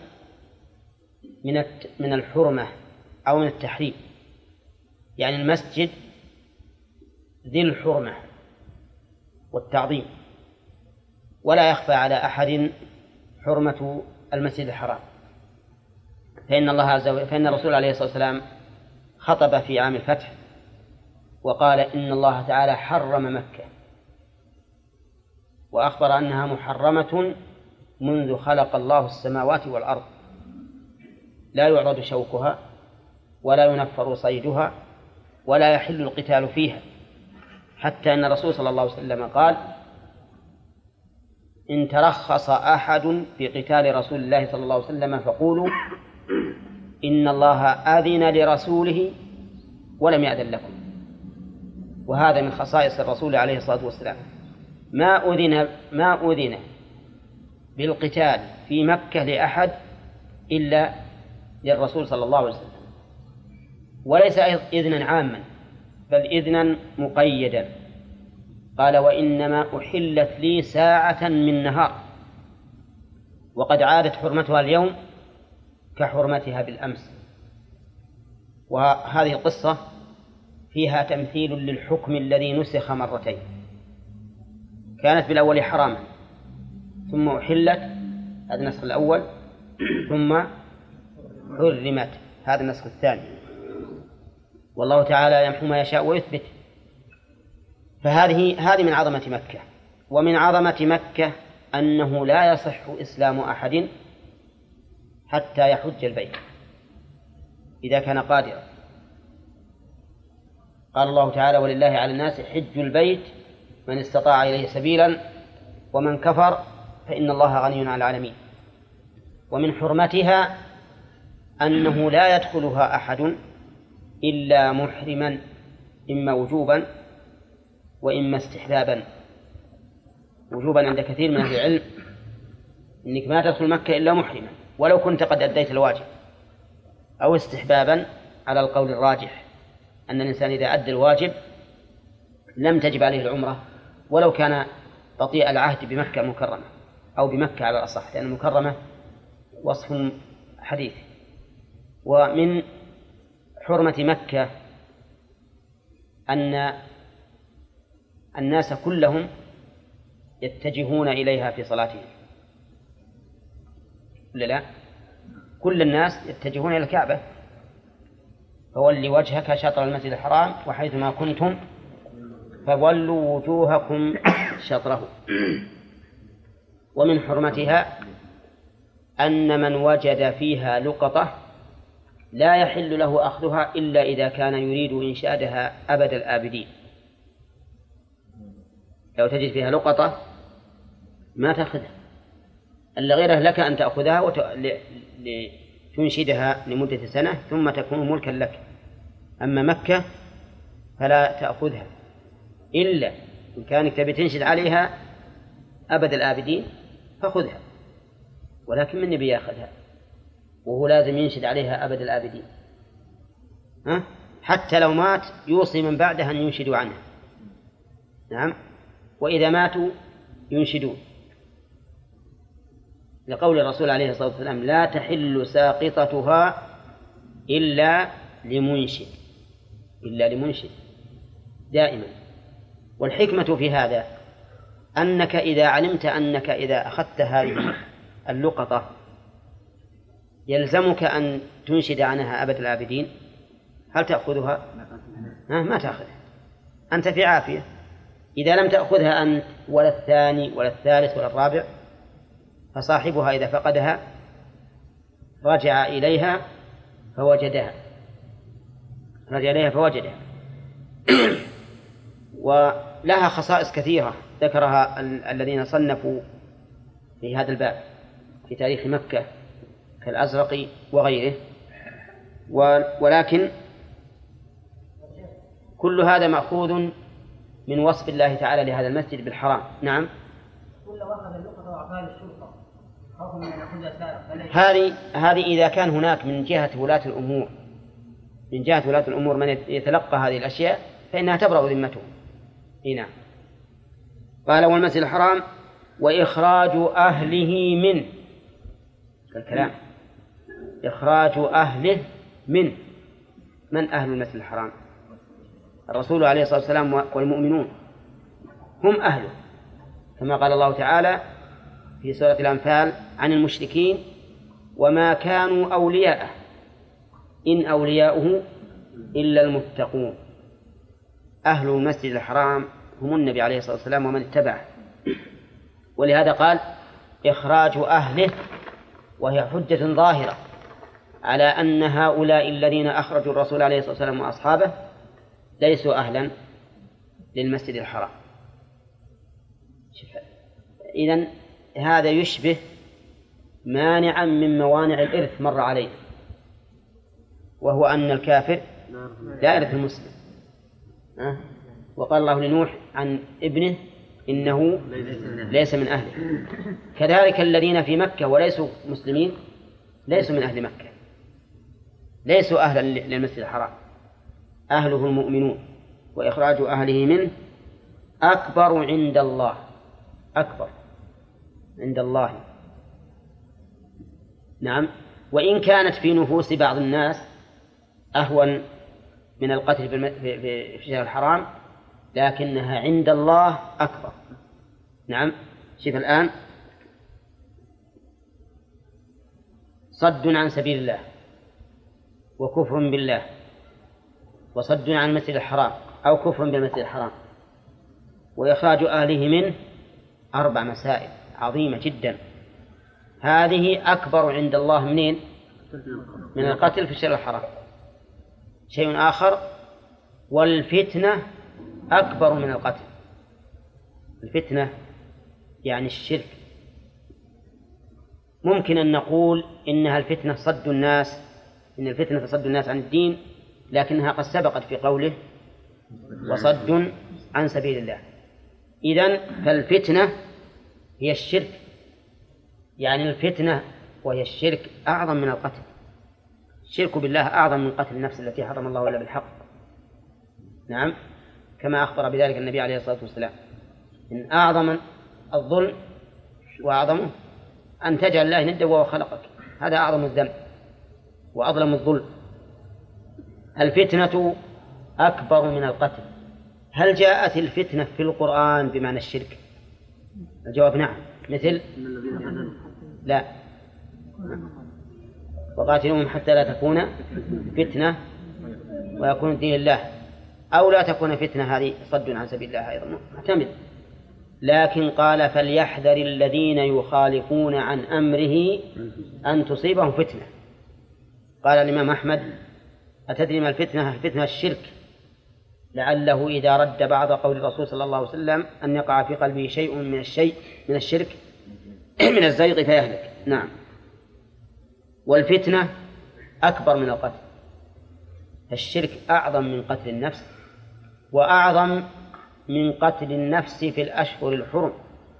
من الحرمة أو من التحريم، يعني المسجد ذي الحرمة والتعظيم، ولا يخفى على أحد حرمة المسجد الحرام. فإن الله عز وجل، فإن الرسول عليه الصلاة والسلام خطب في عام الفتح وقال إن الله تعالى حرم مكة، وأخبر أنها محرمة منذ خلق الله السماوات والأرض، لا يعرض شوكها ولا ينفر صيدها ولا يحل القتال فيها، حتى أن الرسول صلى الله عليه وسلم قال إن ترخص أحد في قتال رسول الله صلى الله عليه وسلم فقولوا إن الله أذن لرسوله ولم يأذن لكم. وهذا من خصائص الرسول عليه الصلاة والسلام، ما أذن بالقتال في مكة لأحد إلا للرسول صلى الله عليه وسلم، وليس إذنا عاما بل إذنا مقيدا. قال وإنما أحلت لي ساعة من نهار، وقد عادت حرمتها اليوم كحرمتها بالأمس. وهذه القصة فيها تمثيل للحكم الذي نسخ مرتين، كانت بالأول حراما ثم أحلت، هذا النسخ الأول، ثم حرمت، هذا النسخ الثاني. والله تعالى يمحو ما يشاء ويثبت. فهذه من عظمة مكة. ومن عظمة مكة أنه لا يصح إسلام أحد حتى يحج البيت إذا كان قادرا. قال الله تعالى ولله على الناس حج البيت من استطاع إليه سبيلا ومن كفر فإن الله غني عن العالمين. ومن حرمتها أنه لا يدخلها أحد إلا محرما، إما وجوبا وإما استحبابا. وجوبا عند كثير من أهل العلم إنك ما تدخل مكة إلا محرما ولو كنت قد أديت الواجب، أو استحبابا على القول الراجح أن الإنسان إذا أدى الواجب لم تجب عليه العمرة ولو كان بطيء العهد بمكة المكرمة أو بمكة على الأصح، لأن المكرمة وصف حديث. ومن حرمة مكة أن الناس كلهم يتجهون إليها في صلاتهم، لا كل الناس يتجهون إلى الكعبة، فول وجهك شطر المسجد الحرام وحيثما كنتم فولوا وجوهكم شطره. ومن حرمتها أن من وجد فيها لقطة لا يحل له أخذها إلا إذا كان يريد إنشادها أبد الآبدين. لو تجد فيها لقطة ما تأخذها إلا غيره، لك أن تأخذها لتنشدها لمدة سنة ثم تكون ملكا لك. أما مكة فلا تأخذها إلا إن كانت تبي تنشد عليها أبد الآبدين فخذها، ولكن من يبي يأخذها وهو لازم ينشد عليها أبد الآبدين؟ حتى لو مات يوصي من بعده أن ينشدوا عنها. نعم، وإذا ماتوا ينشدون، لقول الرسول عليه الصلاة والسلام لا تحل ساقطتها إلا لمنشد دائما. والحكمة في هذا أنك إذا علمت أنك إذا أخذت هذه اللقطة يلزمك أن تنشد عنها أبد الآبدين، هل تأخذها؟ ما تأخذها، أنت في عافية. إذا لم تأخذها أنت ولا الثاني ولا الثالث ولا الرابع، فصاحبها إذا فقدها رجع إليها فوجدها ولها خصائص كثيرة ذكرها الذين صنفوا في هذا الباب في تاريخ مكة كالأزرقي وغيره، ولكن كل هذا مأخوذ من وصف الله تعالى لهذا المسجد بالحرام. نعم، هذه إذا كان هناك من جهة ولاة الأمور من يتلقى هذه الأشياء فإنها تبرأ ذمته. نعم. قال والمسجد الحرام وإخراج أهله منه، الكلام إخراج أهله منه. من أهل المسجد الحرام؟ الرسول عليه الصلاة والسلام والمؤمنون هم أهله، كما قال الله تعالى في سورة الأنفال عن المشركين وما كانوا أولياءه إن أولياؤه إلا المتقون. أهل المسجد الحرام هم النبي عليه الصلاة والسلام ومن اتبعه، ولهذا قال إخراج أهله، وهي حجة ظاهرة على أن هؤلاء الذين أخرجوا الرسول عليه الصلاة والسلام وأصحابه ليسوا أهلا للمسجد الحرام. إذن هذا يشبه مانعا من موانع الإرث مر عليه، وهو أن الكافر لا يرث المسلم. وقال الله لنوح عن ابنه إنه ليس من أهله. كذلك الذين في مكة وليسوا مسلمين ليسوا من أهل مكة، ليسوا أهلا للمسجد الحرام، أهله المؤمنون، وإخراج أهله منه أكبر عند الله، أكبر عند الله. نعم. وإن كانت في نفوس بعض الناس أهون من القتل في الشهر الحرام، لكنها عند الله أكبر. نعم. شوف الآن: صد عن سبيل الله، وكفر بالله، وصد عن المسجد الحرام أو كفر بالمسجد الحرام، وإخراج أهله منه، 4 مسائل عظيمة جدا. هذه أكبر عند الله منين؟ من القتل في الشهر الحرام. شيء آخر: والفتنة أكبر من القتل. الفتنة يعني الشرك. ممكن أن نقول إنها الفتنة صد الناس، إن الفتنة تصد الناس عن الدين، لكنها قد سبقت في قوله وصد عن سبيل الله. إذن فالفتنة هي الشرك، يعني الفتنة وهي الشرك أعظم من القتل. الشرك بالله أعظم من قتل النفس التي حرم الله إلا بالحق. نعم، كما أخبر بذلك النبي عليه الصلاة والسلام: إن أعظم الظلم وأعظمه أن تجعل الله ندا وهو خلقك، هذا أعظم الذنب وأظلم الظلم. الفتنة أكبر من القتل. هل جاءت الفتنة في القرآن بمعنى الشرك؟ الجواب نعم. مثل لا، وقاتلوهم حتى لا تكون فتنة ويكون الدين لله، أو لا تكون فتنة، هذه صد عن سبيل الله أيضا محتمل. لكن قال: فليحذر الذين يخالفون عن أمره أن تصيبهم فتنة. قال الإمام أحمد: أتدري ما الفتنة؟ الفتنة الشرك، لعله إذا رد بعض قول الرسول صلى الله عليه وسلم أن يقع في قلبه شيء من الشرك من الزيغ فيهلك. نعم. والفتنة أكبر من القتل. الشرك أعظم من قتل النفس، وأعظم من قتل النفس في الأشهر الحرم.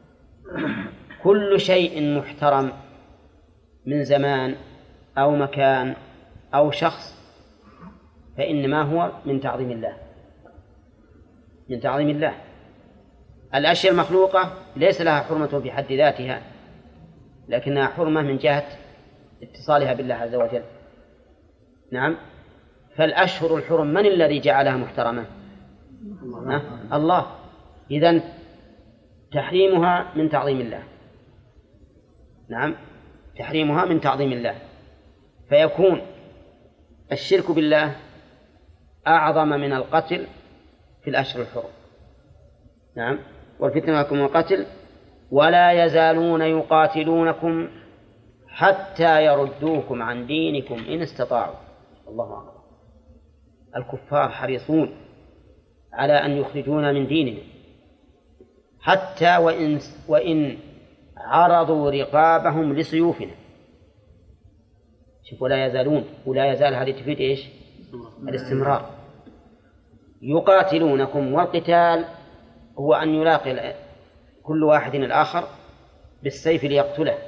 كل شيء محترم من زمان أو مكان أو شخص فإنما هو من تعظيم الله، من تعظيم الله. الأشياء المخلوقة ليس لها حرمة في حد ذاتها، لكنها حرمة من جهة اتصالها بالله عز وجل. نعم. فالأشهر الحرم من الذي جعلها محترمة؟ الله. إذن تحريمها من تعظيم الله. نعم، تحريمها من تعظيم الله، فيكون الشرك بالله أعظم من القتل في الأشهر الحرم. نعم. والفتنة أكبر من القتل. ولا يزالون يقاتلونكم حتى يردوكم عن دينكم إن استطاعوا. الله أكبر. الكفار حريصون على أن يخرجونا من دينهم، حتى وإن عرضوا رقابهم لسيوفنا. شوفوا، لا يزالون، ولا يزال هذه تفيد إيش؟ الاستمرار. يقاتلونكم، والقتال هو أن يلاقي كل واحد الآخر بالسيف ليقتله.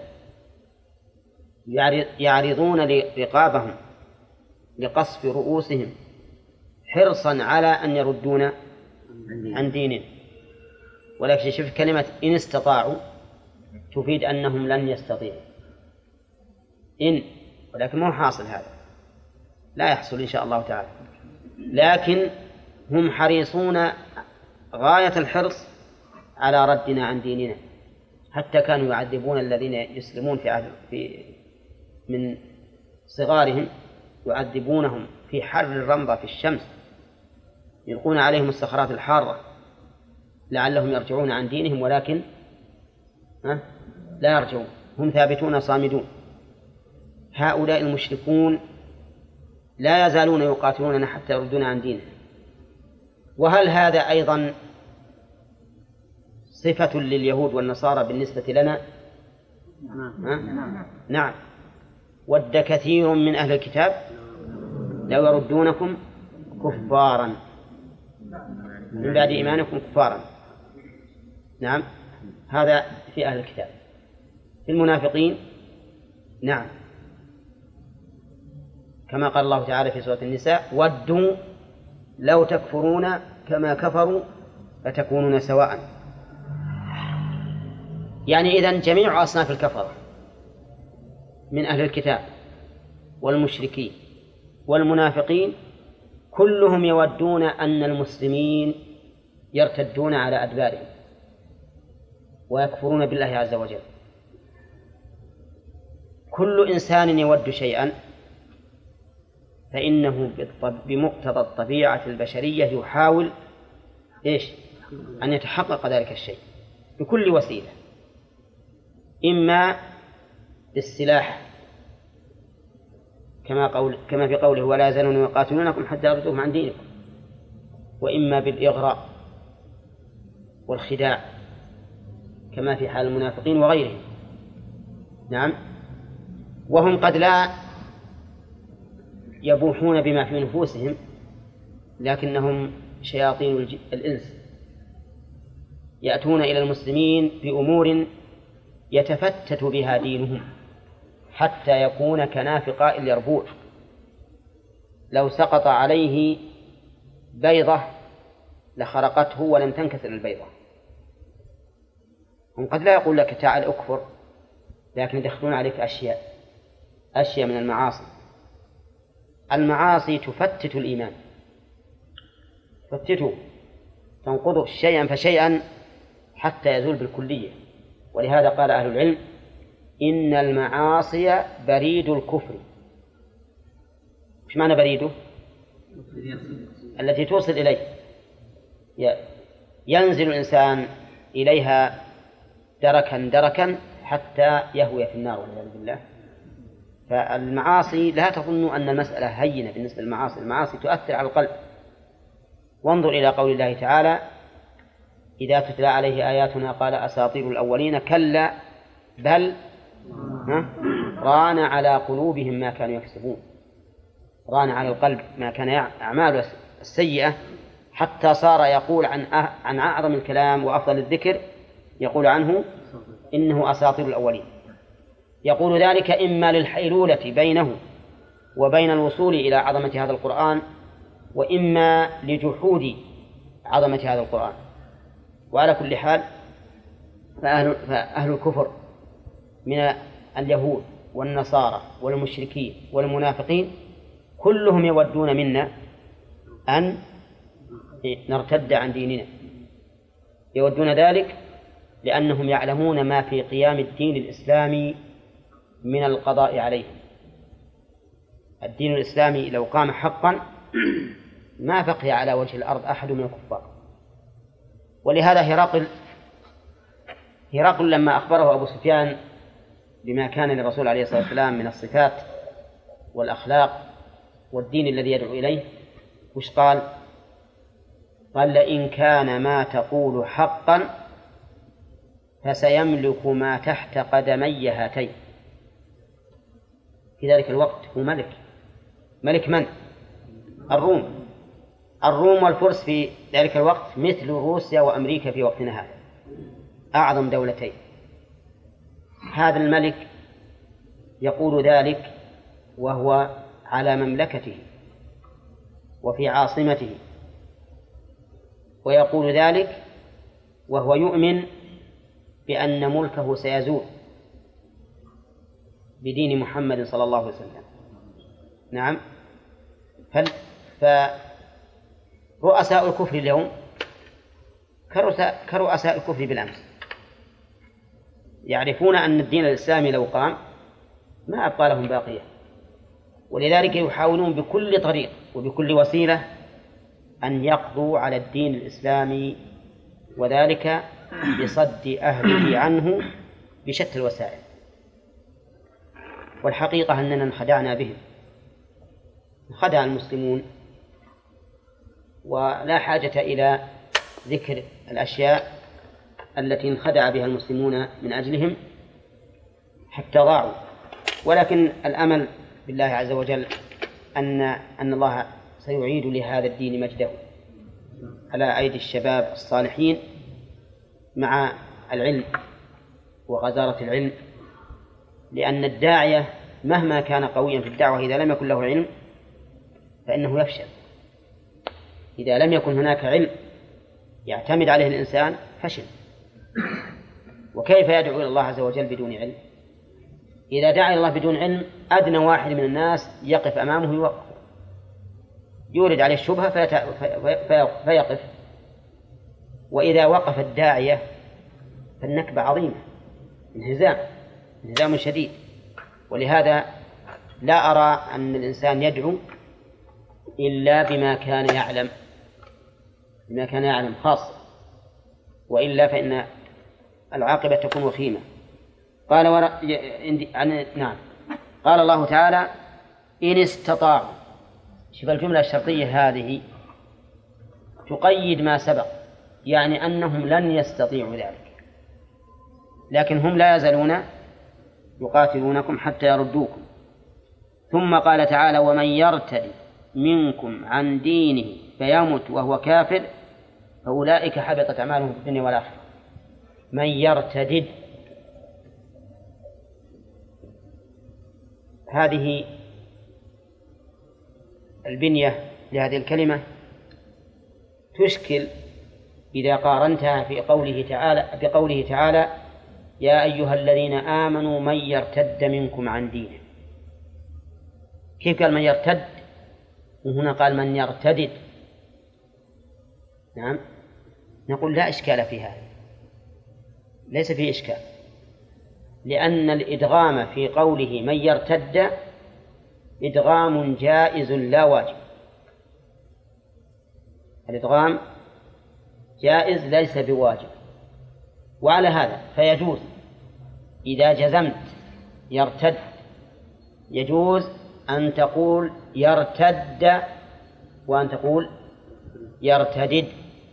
يعرضون رقابهم لقصف رؤوسهم حرصا على أن يردون عن دينهم. ولكن شوف كلمة إن استطاعوا تفيد أنهم لن يستطيعوا. ولكن ما هو حاصل، هذا لا يحصل إن شاء الله تعالى. لكن هم حريصون غاية الحرص على ردنا عن ديننا، حتى كانوا يعذبون الذين يسلمون من صغارهم، يعذبونهم في حر الرمضة في الشمس، يلقون عليهم الصخرات الحارة لعلهم يرجعون عن دينهم، ولكن لا يرجعون، هم ثابتون صامدون. هؤلاء المشركون لا يزالون يقاتلوننا حتى يردون عن دينهم. وهل هذا أيضا صفة لليهود والنصارى بالنسبة لنا؟ نعم. ود كثير من أهل الكتاب لو يردونكم كفارا من بعد إيمانكم كفارا. نعم، هذا في أهل الكتاب. في المنافقين نعم، كما قال الله تعالى في سورة النساء: ودوا لو تكفرون كما كفروا فتكونون سواء. يعني إذن جميع أصناف الكفرة من أهل الكتاب والمشركين والمنافقين كلهم يودون أن المسلمين يرتدون على أدبارهم ويكفرون بالله عز وجل. كل إنسان يود شيئا فإنه بمقتضى الطبيعة البشرية يحاول أن يتحقق ذلك الشيء بكل وسيلة، إما بالسلاح كما في قوله: ولا يزالون يقاتلونكم حتى يردوكم عن دينكم، وإما بالإغراء والخداع كما في حال المنافقين وغيرهم. نعم، وهم قد لا يبوحون بما في نفوسهم، لكنهم شياطين الإنس يأتون إلى المسلمين بأمور يتفتت بها دينهم حتى يكون كنافق اليربوع، لو سقط عليه بيضة لخرقته ولم تنكسر البيضة. هم قد لا يقول لك تعال أكفر، لكن يدخلون عليك أشياء من المعاصي. المعاصي تفتت الإيمان، تفتته، تنقضه شيئا فشيئا حتى يزول بالكلية. ولهذا قال أهل العلم: إن المعاصي بريد الكفر. إيش معنى بريده؟ التي توصل إليه، ينزل الإنسان إليها دركا دركا حتى يهوي في النار والعياذ بالله. فالمعاصي لا تظنوا أن المسألة هينة بالنسبة للمعاصي، المعاصي تؤثر على القلب. وانظر إلى قول الله تعالى: إذا تتلى عليه آياتنا قال أساطير الأولين، كلا بل ران على قلوبهم ما كانوا يكسبون. ران على القلب ما كان أعماله السيئة حتى صار يقول عن أعظم الكلام وأفضل الذكر، يقول عنه إنه أساطير الأولين. يقول ذلك إما للحيلولة بينه وبين الوصول إلى عظمة هذا القرآن، وإما لجحود عظمة هذا القرآن. وعلى كل حال فأهل الكفر من اليهود والنصارى والمشركين والمنافقين كلهم يودون منا أن نرتد عن ديننا، يودون ذلك لأنهم يعلمون ما في قيام الدين الإسلامي من القضاء عليهم. الدين الإسلامي لو قام حقا ما بقي على وجه الأرض أحد من الكفار. ولهذا هرقل لما أخبره أبو سفيان بما كان للرسول عليه الصلاة والسلام من الصفات والأخلاق والدين الذي يدعو إليه، وش قال؟ قال: لئن كان ما تقول حقا فسيملك ما تحت قدمي هاتين. في ذلك الوقت هو ملك من؟ الروم والفرس في ذلك الوقت مثل روسيا وأمريكا في وقتنا هذا، أعظم دولتين. هذا الملك يقول ذلك وهو على مملكته وفي عاصمته، ويقول ذلك وهو يؤمن بأن ملكه سيزول بدين محمد صلى الله عليه وسلم. نعم، فرؤساء الكفر اليوم كرؤساء الكفر بالأمس، يعرفون أن الدين الإسلامي لو قام ما أبقى لهم باقية، ولذلك يحاولون بكل طريق وبكل وسيلة أن يقضوا على الدين الإسلامي، وذلك بصد أهله عنه بشتى الوسائل. والحقيقة أننا انخدعنا بهم، انخدع المسلمون، ولا حاجة إلى ذكر الأشياء التي انخدع بها المسلمون من أجلهم، حتى ضاعوا. ولكن الأمل بالله عز وجل أن الله سيعيد لهذا الدين مجده على أيدي الشباب الصالحين مع العلم وغزارة العلم، لأن الداعية مهما كان قويا في الدعوة إذا لم يكن له علم فإنه يفشل. إذا لم يكن هناك علم يعتمد عليه الإنسان فشل. وكيف يدعو إلى الله عز وجل بدون علم؟ إذا دعا إلى الله بدون علم أدنى واحد من الناس يقف أمامه يوقف، يورد عليه الشبهة فيقف. وإذا وقف الداعية فالنكبة عظيمة، انهزام شديد. ولهذا لا أرى أن الإنسان يدعو إلا بما كان يعلم خاصة، وإلا فإن العاقبة تكون وخيمة. قال الله تعالى إن استطاعوا. شوف الجملة الشرطية هذه تقيد ما سبق، يعني أنهم لن يستطيعوا ذلك، لكن هم لا يزالون يقاتلونكم حتى يردوكم. ثم قال تعالى ومن يرتد منكم عن دينه فيمت وهو كافر فأولئك حبطت أعمالهم في الدنيا والآخرة. من يرتدد، هذه البنية لهذه الكلمة تشكل إذا قارنتها بقوله تعالى يا أيها الذين آمنوا من يرتد منكم عن دينه. كيف قال من يرتد وهنا قال من يرتدد؟ نعم، نقول لا إشكال في هذا، ليس فيه إشكال، لأن الإدغام في قوله من يرتد إدغام جائز لا واجب. الإدغام جائز ليس بواجب. وعلى هذا فيجوز إذا جزمت يرتد يجوز أن تقول يرتد وأن تقول يرتدد،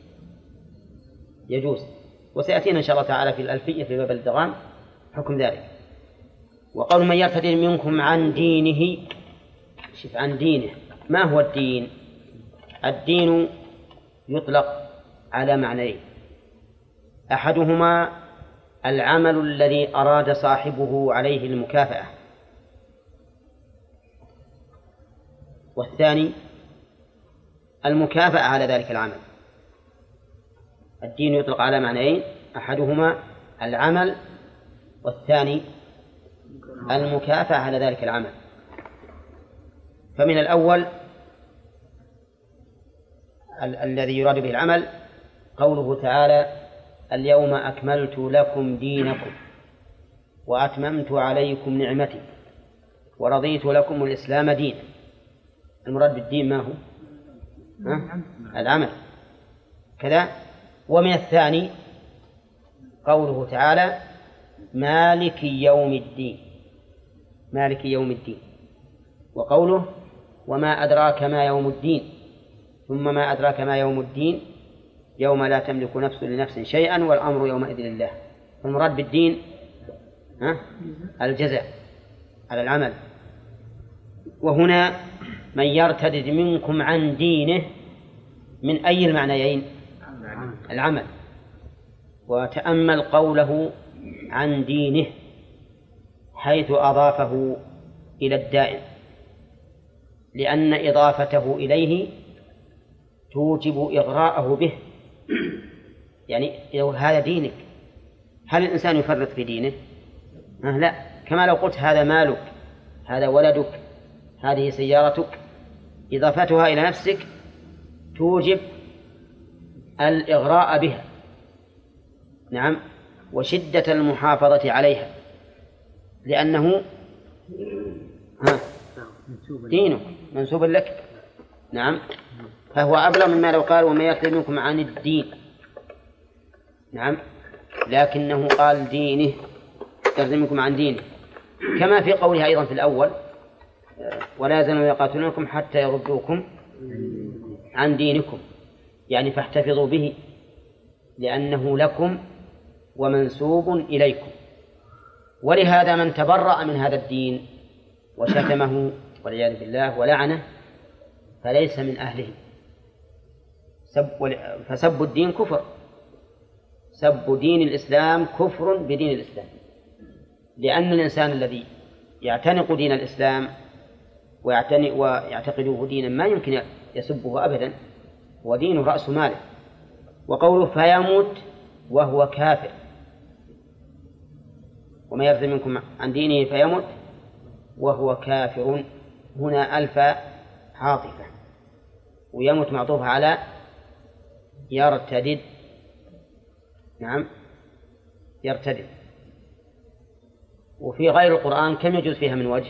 يجوز. وسيأتينا إن شاء الله تعالى في الألفية في باب الإدغام حكم ذلك. وقول من يرتد منكم عن دينه، شوف عن دينه، ما هو الدين؟ الدين يطلق على معنيين، أحدهما العمل الذي أراد صاحبه عليه المكافأة، والثاني المكافأة على ذلك العمل. الدين يطلق على معنيين، أحدهما العمل والثاني المكافأة على ذلك العمل. فمن الأول الذي يراد به العمل قوله تعالى اليوم أكملت لكم دينكم وأتممت عليكم نعمتي ورضيت لكم الإسلام دينا. المراد بالدين ما هو؟ العمل كذا. ومن الثاني قوله تعالى مالك يوم الدين، مالك يوم الدين، وقوله وما أدراك ما يوم الدين، ثم ما أدراك ما يوم الدين يوم لا تملك نفس لنفس شيئا والأمر يومئذ لله. المراد بالدين الجزاء على العمل. وهنا من يرتد منكم عن دينه من أي المعنيين؟ العمل. وتأمل قوله عن دينه حيث أضافه إلى الدائم، لأن إضافته إليه توجب إغراءه به. يعني هذا دينك، هل الإنسان يفرط في دينه؟ لا، كما لو قلت هذا مالك، هذا ولدك، هذه سيارتك، إضافتها إلى نفسك توجب الإغراء بها، نعم، وشدة المحافظة عليها، لأنه دينك منسوب لك، نعم. فهو أبلغ مما لو قال وما يرتد منكم عن الدين، نعم، لكنه قال دينه، يرتد منكم عن دينه، كما في قولها أيضا في الأول ولا يزالون يقاتلونكم حتى يردوكم عن دينكم، يعني فاحتفظوا به لأنه لكم ومنسوب إليكم. ولهذا من تبرأ من هذا الدين وشتمه والعياذ بالله ولعنه فليس من أهله، فسب الدين كفر، سب دين الإسلام كفر بدين الإسلام، لأن الإنسان الذي يعتنق دين الإسلام ويعتقده دينا ما يمكن يسبه أبدا، ودينه رأس ماله. وقوله فيموت وهو كافر، وما يرتد منكم عن دينه فيموت وهو كافر، هنا ألف عاطفة، ويموت معطوف على يرتدد. نعم يرتدد. وفي غير القرآن كم يجوز فيها من وجه؟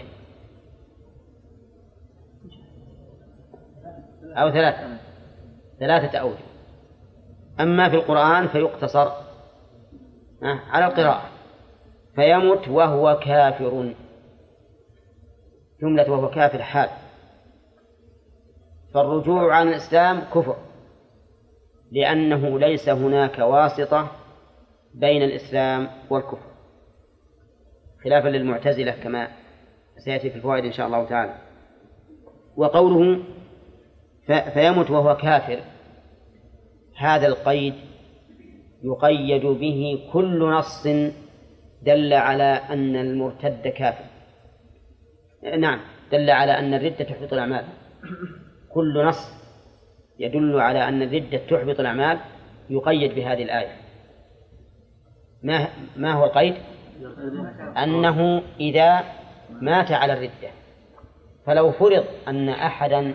أو ثلاثة أوجه. أما في القرآن فيقتصر على القراءة، فيموت وهو كافر، جملة وهو كافر حال، فالرجوع عن الإسلام كفر، لأنه ليس هناك واسطة بين الإسلام والكفر، خلافا للمعتزلة كما سيأتي في الفوائد إن شاء الله تعالى. وقوله فيموت وهو كافر، هذا القيد يقيد به كل نص دل على أن المرتد كافر. نعم، دل على أن الردة تحبط الأعمال، كل نص يدل على أن الردة تحبط الأعمال يقيد بهذه الآية. ما هو القيد؟ أنه إذا مات على الردة، فلو فرض أن أحدا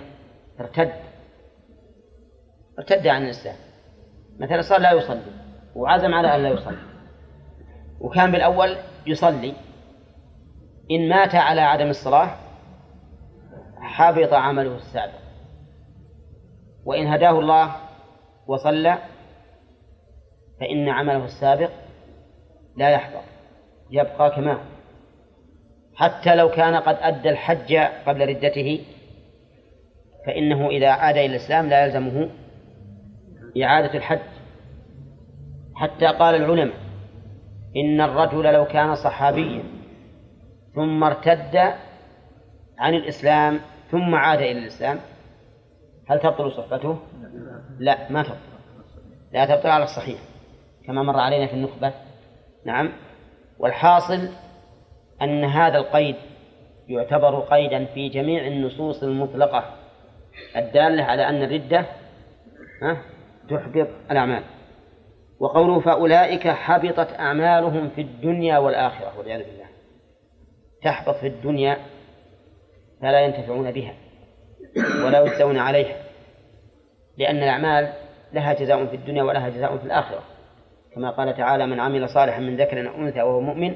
ارتد عن الإسلام، مثلا صار لا يصلي وعزم على أن لا يصلي، وكان بالأول يصلي، إن مات على عدم الصلاة حبط عمله السابق، وإن هداه الله وصلى فإن عمله السابق لا يحبط، يبقى كما هو، حتى لو كان قد أدى الحج قبل ردته، فإنه إذا عاد إلى الإسلام لا يلزمه إعادة الحج. حتى قال العلماء إن الرجل لو كان صحابيا ثم ارتد عن الإسلام ثم عاد إلى الإسلام هل تبطل صحبته؟ لا، ما تبطل، لا تبطل على الصحيح كما مر علينا في النخبة. نعم. والحاصل أن هذا القيد يعتبر قيدا في جميع النصوص المطلقة الدالة على أن الردة تحبط الأعمال. وقوله فأولئك حبطت أعمالهم في الدنيا والآخرة والعياذ بالله، تحبط في الدنيا فلا ينتفعون بها ولا يجزون عليها، لأن الأعمال لها جزاء في الدنيا ولها جزاء في الآخرة، كما قال تعالى من عمل صالحا من ذكر أو أنثى وهو مؤمن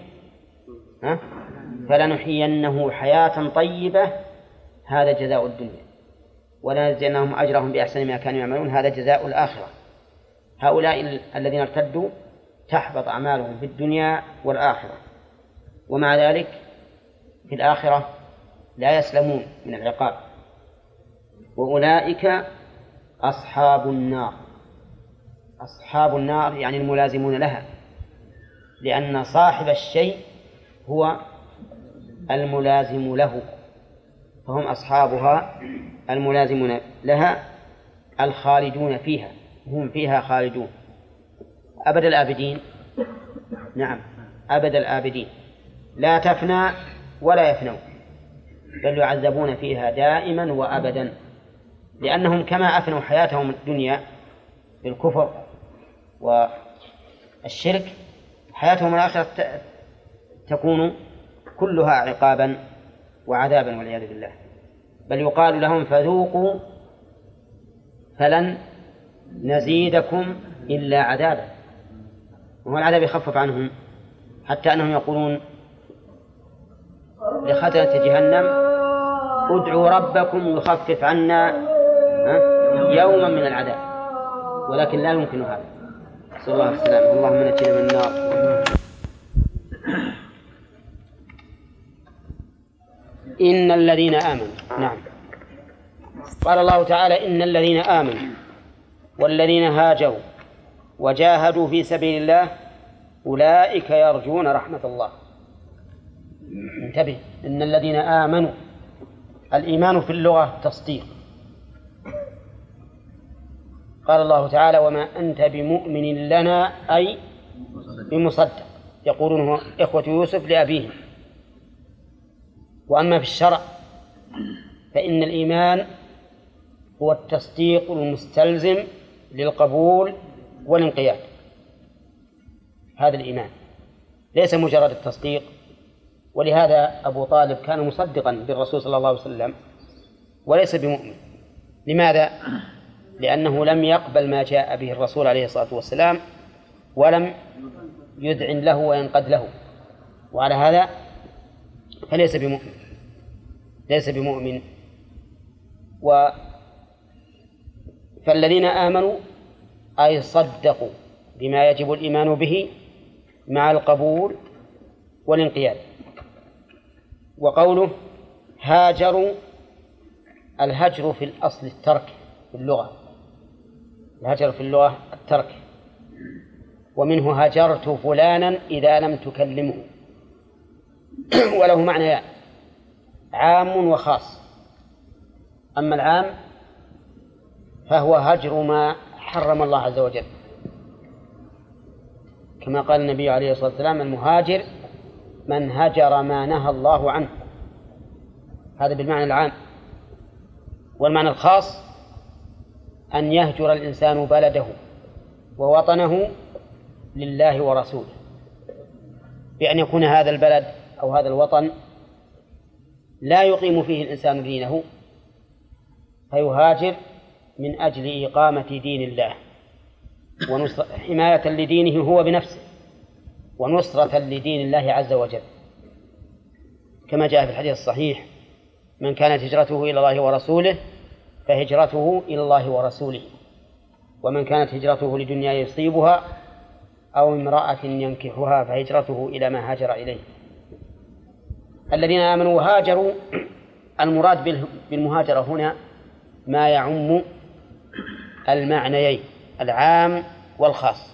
فلنحيينه حياة طيبة، هذا جزاء الدنيا، ولنجزينهم أجرهم بأحسن ما كانوا يعملون، هذا جزاء الآخرة. هؤلاء الذين ارتدوا تحبط أعمالهم في الدنيا والآخرة، ومع ذلك في الآخرة لا يسلمون من العقاب. وأولئك أصحاب النار، أصحاب النار يعني الملازمون لها، لأن صاحب الشيء هو الملازم له، فهم أصحابها الملازمون لها الخالدون فيها، هم فيها خالدون أبد الآبدين. نعم، أبد الآبدين، لا تفنى ولا يفنون، بل يعذبون فيها دائما وأبدا، لأنهم كما أفنوا حياتهم الدنيا بالكفر والشرك، حياتهم الآخرة تكون كلها عقابا وعذابا والعياذ بالله. بل يقال لهم فذوقوا فلن نزيدكم إلا عذابا، وهو العذاب يخفف عنهم، حتى أنهم يقولون لخزنة جهنم ادعوا ربكم يخفف عنا يوما من العذاب، ولكن لا يمكن هذا. صلى الله عليه وسلم. اللهم نجنا من النار. إن الذين آمنوا، نعم، قال الله تعالى إن الذين آمنوا والذين هاجروا وجاهدوا في سبيل الله أولئك يرجون رحمة الله. انتبه، إن الذين آمنوا، الإيمان في اللغة تصديق. قال الله تعالى: وما أنت بمؤمن لنا أي بمصدق، يقولون إخوة يوسف لأبيهم. وأما في الشرع فإن الإيمان هو التصديق المستلزم للقبول والانقياد. هذا الإيمان ليس مجرد التصديق. ولهذا أبو طالب كان مصدقا بالرسول صلى الله عليه وسلم وليس بمؤمن. لماذا؟ لأنه لم يقبل ما جاء به الرسول عليه الصلاة والسلام ولم يذعن له وينقد له، وعلى هذا فليس بمؤمن، ليس بمؤمن. فالذين آمنوا أي صدقوا بما يجب الإيمان به مع القبول والانقياد. وقوله هاجروا، الهجر في الأصل الترك في اللغة، الهجر في اللغة الترك، ومنه هجرت فلانا إذا لم تكلمه. وله معنى عام وخاص. أما العام فهو هجر ما حرم الله عز وجل، كما قال النبي عليه الصلاة والسلام: المهاجر من هجر ما نهى الله عنه. هذا بالمعنى العام. والمعنى الخاص أن يهجر الإنسان بلده ووطنه لله ورسوله، بأن يكون هذا البلد أو هذا الوطن لا يقيم فيه الإنسان دينه فيهاجر من أجل إقامة دين الله حماية لدينه هو بنفسه ونصرة لدين الله عز وجل، كما جاء في الحديث الصحيح: من كانت هجرته إلى الله ورسوله فهجرته إلى الله ورسوله، ومن كانت هجرته لدنيا يصيبها أو امرأة ينكحها فهجرته إلى ما هاجر إليه. الذين آمنوا وهاجروا، المراد بالمهاجرة هنا ما يعم المعنيين العام والخاص.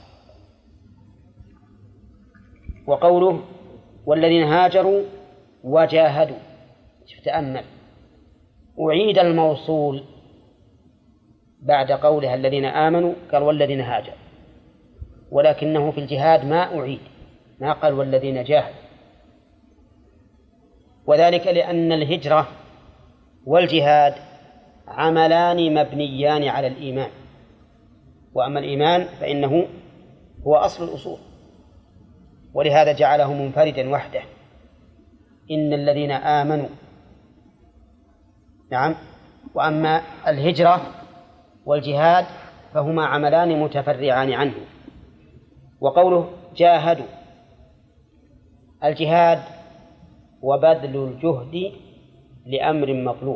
وقوله والذين هاجروا وجاهدوا، تأمل، أعيد الموصول بعد قولها الذين آمنوا، قال والذين هاجروا، ولكنه في الجهاد ما أعيد، ما قال والذين جاهدوا، وذلك لأن الهجرة والجهاد عملان مبنيان على الإيمان، وأما الإيمان فإنه هو أصل الأصول، ولهذا جعله منفردا وحده: إن الذين آمنوا. نعم. وأما الهجرة والجهاد فهما عملان متفرعان عنه. وقوله جاهدوا، الجهاد وبذل الجهد لأمر مطلوب،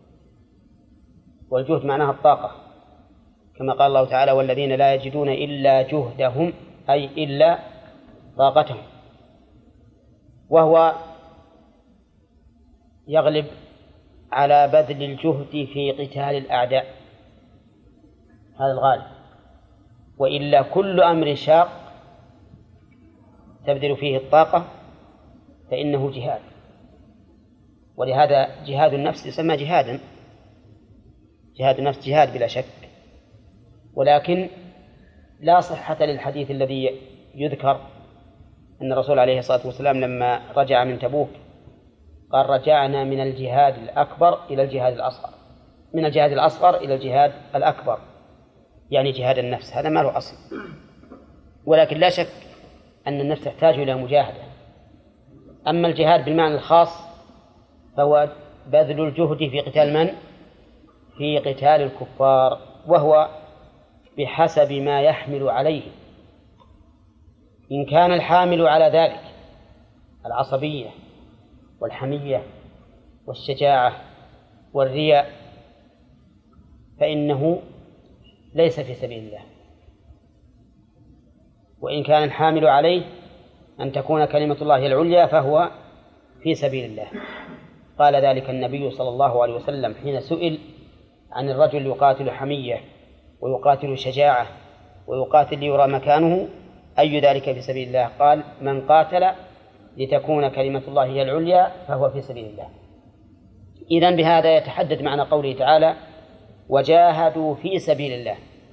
والجهد معناها الطاقة، كما قال الله تعالى: والذين لا يجدون إلا جهدهم، أي إلا طاقتهم، وهو يغلب على بذل الجهد في قتال الأعداء، هذا الغالب، وإلا كل أمر شاق تبذل فيه الطاقة فإنه جهاد. ولهذا جهاد النفس يسمى جهادا، جهاد النفس جهاد بلا شك، ولكن لا صحة للحديث الذي يذكر أن الرسول عليه الصلاة والسلام لما رجع من تبوك قال: رجعنا من الجهاد الأكبر إلى الجهاد الأصغر، من الجهاد الأصغر إلى الجهاد الأكبر، يعني جهاد النفس. هذا ما له أصل، ولكن لا شك أن النفس تحتاج إلى مجاهدة. أما الجهاد بالمعنى الخاص فهو بذل الجهد في قتال من؟ في قتال الكفار، وهو بحسب ما يحمل عليه. إن كان الحامل على ذلك العصبية والحمية والشجاعة والرياء فإنه ليس في سبيل الله. وإن كان الحامل عليه أن تكون كلمة الله العليا فهو في سبيل الله. قال ذلك النبي صلى الله عليه وسلم حين سئل عن الرجل يقاتل حمية ويقاتل شجاعة ويقاتل ليرى مكانه: أي ذلك في سبيل الله؟ قال: من قاتل لتكون كلمة الله هي العليا فهو في سبيل الله. إذن بهذا يتحدد معنى قوله تعالى وجاهدوا في سبيل الله.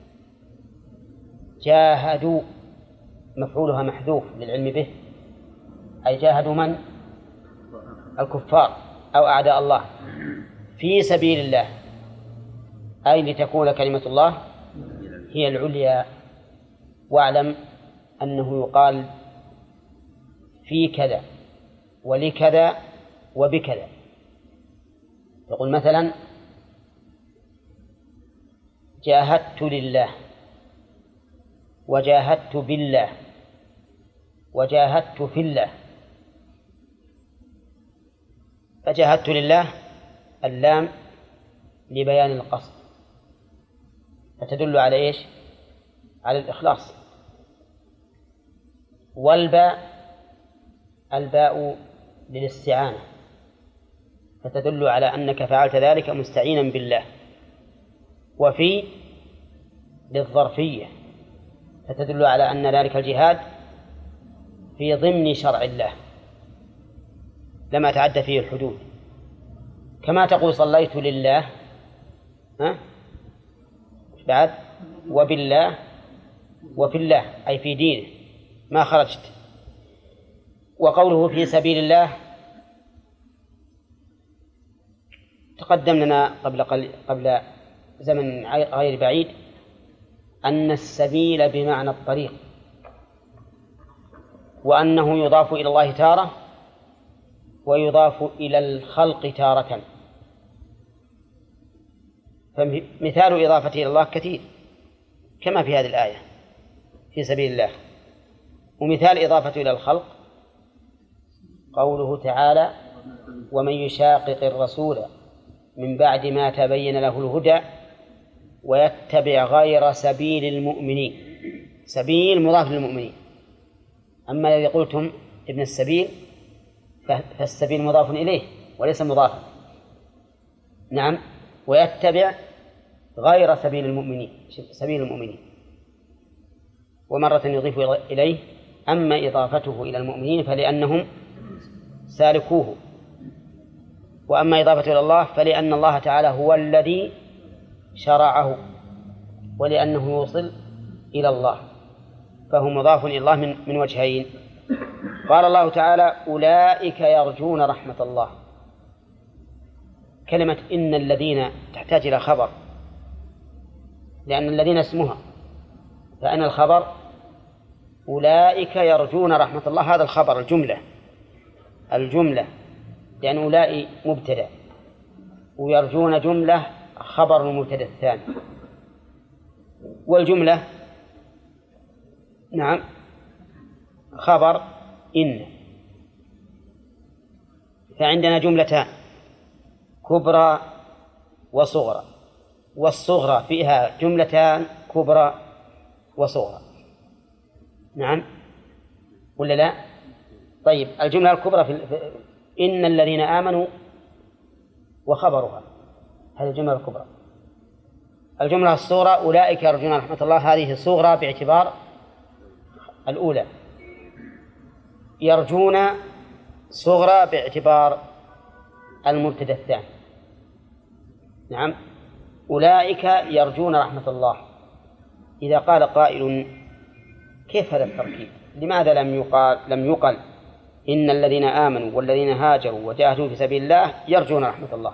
جاهدوا مفعولها محذوف للعلم به، أي جاهدوا من؟ الكفار أو أعداء الله في سبيل الله، أي لتكون كلمة الله هي العليا. واعلم أنه يقال في كذا ولكذا وبكذا. يقول مثلا جاهدت لله وجاهدت بالله وجاهدت في الله. فجاهدت لله اللام لبيان القصد، فتدل على إيش؟ على الإخلاص. والباء الباء للاستعانة، فتدل على أنك فعلت ذلك مستعينا بالله. وفي للظرفية، فتدل على أن ذلك الجهاد في ضمن شرع الله لما تعدى فيه الحدود، كما تقول صليت لله بعد وبالله وفي الله أي في دينه ما خرجت. وقوله في سبيل الله تقدم لنا قبل زمن غير بعيد أن السبيل بمعنى الطريق، وأنه يضاف إلى الله تارة ويضاف إلى الخلق تارة. فمثال إضافته إلى الله كثير كما في هذه الآية في سبيل الله. ومثال إضافته إلى الخلق قوله تعالى ومن يشاقق الرسول من بعد ما تبين له الهدى ويتبع غير سبيل المؤمنين. سبيل مضاف للمؤمنين. أما الذي قلتم ابن السبيل فالسبيل مضاف إليه وليس مضافا. نعم، ويتبع غير سبيل المؤمنين، سبيل المؤمنين. ومرة يضيف إليه، أما إضافته إلى المؤمنين فلأنهم سالكوه، وأما إضافته إلى الله فلأن الله تعالى هو الذي شرعه ولأنه يوصل إلى الله، فهو مضاف إلى الله من وجهين. قال الله تعالى أولئك يرجون رحمة الله. كلمة إن الذين تحتاج إلى خبر، لأن الذين اسمها، فأن الخبر أولئك يرجون رحمة الله، هذا الخبر الجملة لأن أولئك مبتدأ ويرجون جملة خبر المبتدأ الثاني. والجملة نعم خبر إن. فعندنا جملتان كبرى وصغرى، والصغرى فيها جملتان كبرى وصغرى. نعم ولا لا؟ طيب الجملة الكبرى في إن الذين آمنوا وخبرها، هذه الجملة الكبرى. الجملة الصغرى أولئك يرجون رحمة الله، هذه صغرى باعتبار الأولى، يرجون صغرى باعتبار المبتدأ الثاني. نعم أولئك يرجون رحمة الله. إذا قال قائل كيف هذا التركيب؟ لماذا لم يقل إن الذين آمنوا والذين هاجروا وجاهدوا في سبيل الله يرجون رحمة الله؟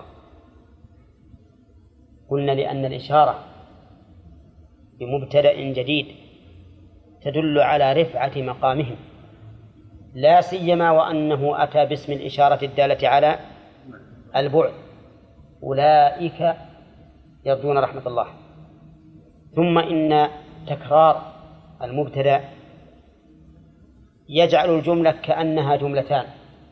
قلنا لأن الإشارة بمبتدأ جديد تدل على رفعة مقامهم، لا سيما وأنه أتى باسم الإشارة الدالة على البعد، أولئك يرجون رحمة الله. ثم إن تكرار المبتدأ يجعل الجملة كأنها جملتان،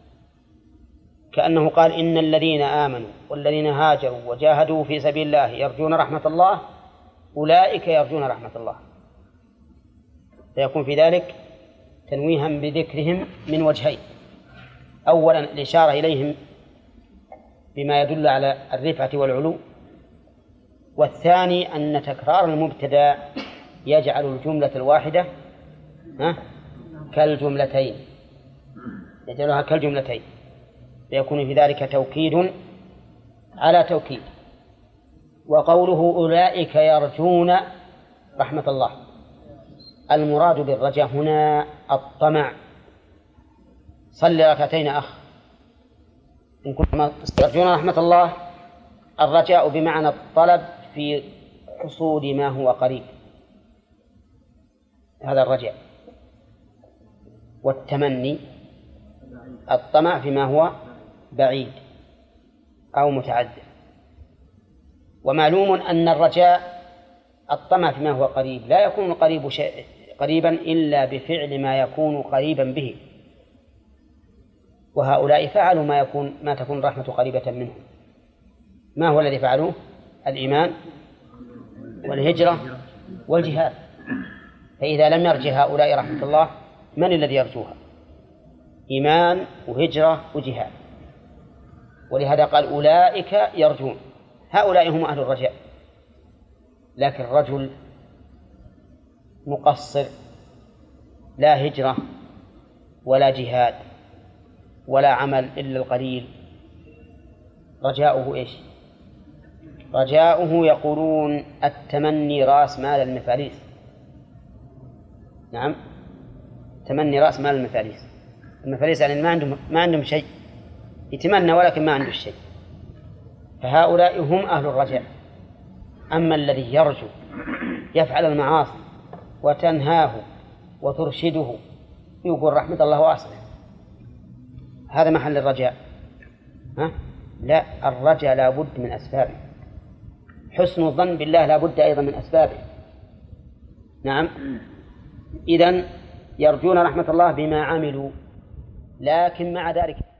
كأنه قال إن الذين آمنوا والذين هاجروا وجاهدوا في سبيل الله يرجون رحمة الله، أولئك يرجون رحمة الله. فيكون في ذلك تنويها بذكرهم من وجهين: أولا الإشارة إليهم بما يدل على الرفعة والعلو، والثاني أن تكرار المبتدأ يجعل الجملة الواحدة كالجملتين. يجعلها كالجملتين، فيكون في ذلك توكيد على توكيد. وقوله أولئك يرجون رحمة الله، المراد بالرجاء هنا الطمع. صل ركعتين أخ إن كنتم ترجون رحمة الله. الرجاء بمعنى الطلب في حصول ما هو قريب، هذا الرجاء. والتمني الطمع فيما هو بعيد أو متعذر. ومعلوم أن الرجاء الطمع فيما هو قريب لا يكون قريبا إلا بفعل ما يكون قريبا به، وهؤلاء فعلوا ما تكون الرحمة قريبة منهم. ما هو الذي فعلوه؟ الإيمان والهجرة والجهاد. فإذا لم يرجى هؤلاء رحمة الله، من الذي يرجوها؟ إيمان وهجرة وجهاد. ولهذا قال أولئك يرجون، هؤلاء هم أهل الرجاء. لكن الرجل مقصر، لا هجرة ولا جهاد ولا عمل إلا القليل، رجاؤه إيش؟ رجاؤه يقولون التمني رأس مال المفاليس. نعم، تمني رأس مال المفاليس. المفاليس يعني ما عندهم شيء، يتمنى ولكن ما عنده الشيء. فهؤلاء هم أهل الرجاء. أما الذي يرجو يفعل المعاصي وتنهاه وترشده يقول رحمة الله واسعة، هذا محل الرجاء. لا، الرجاء لا بد من أسبابه. حسن الظن بالله لا بد أيضا من أسبابه. نعم، إذن يرجون رحمة الله بما عملوا، لكن مع ذلك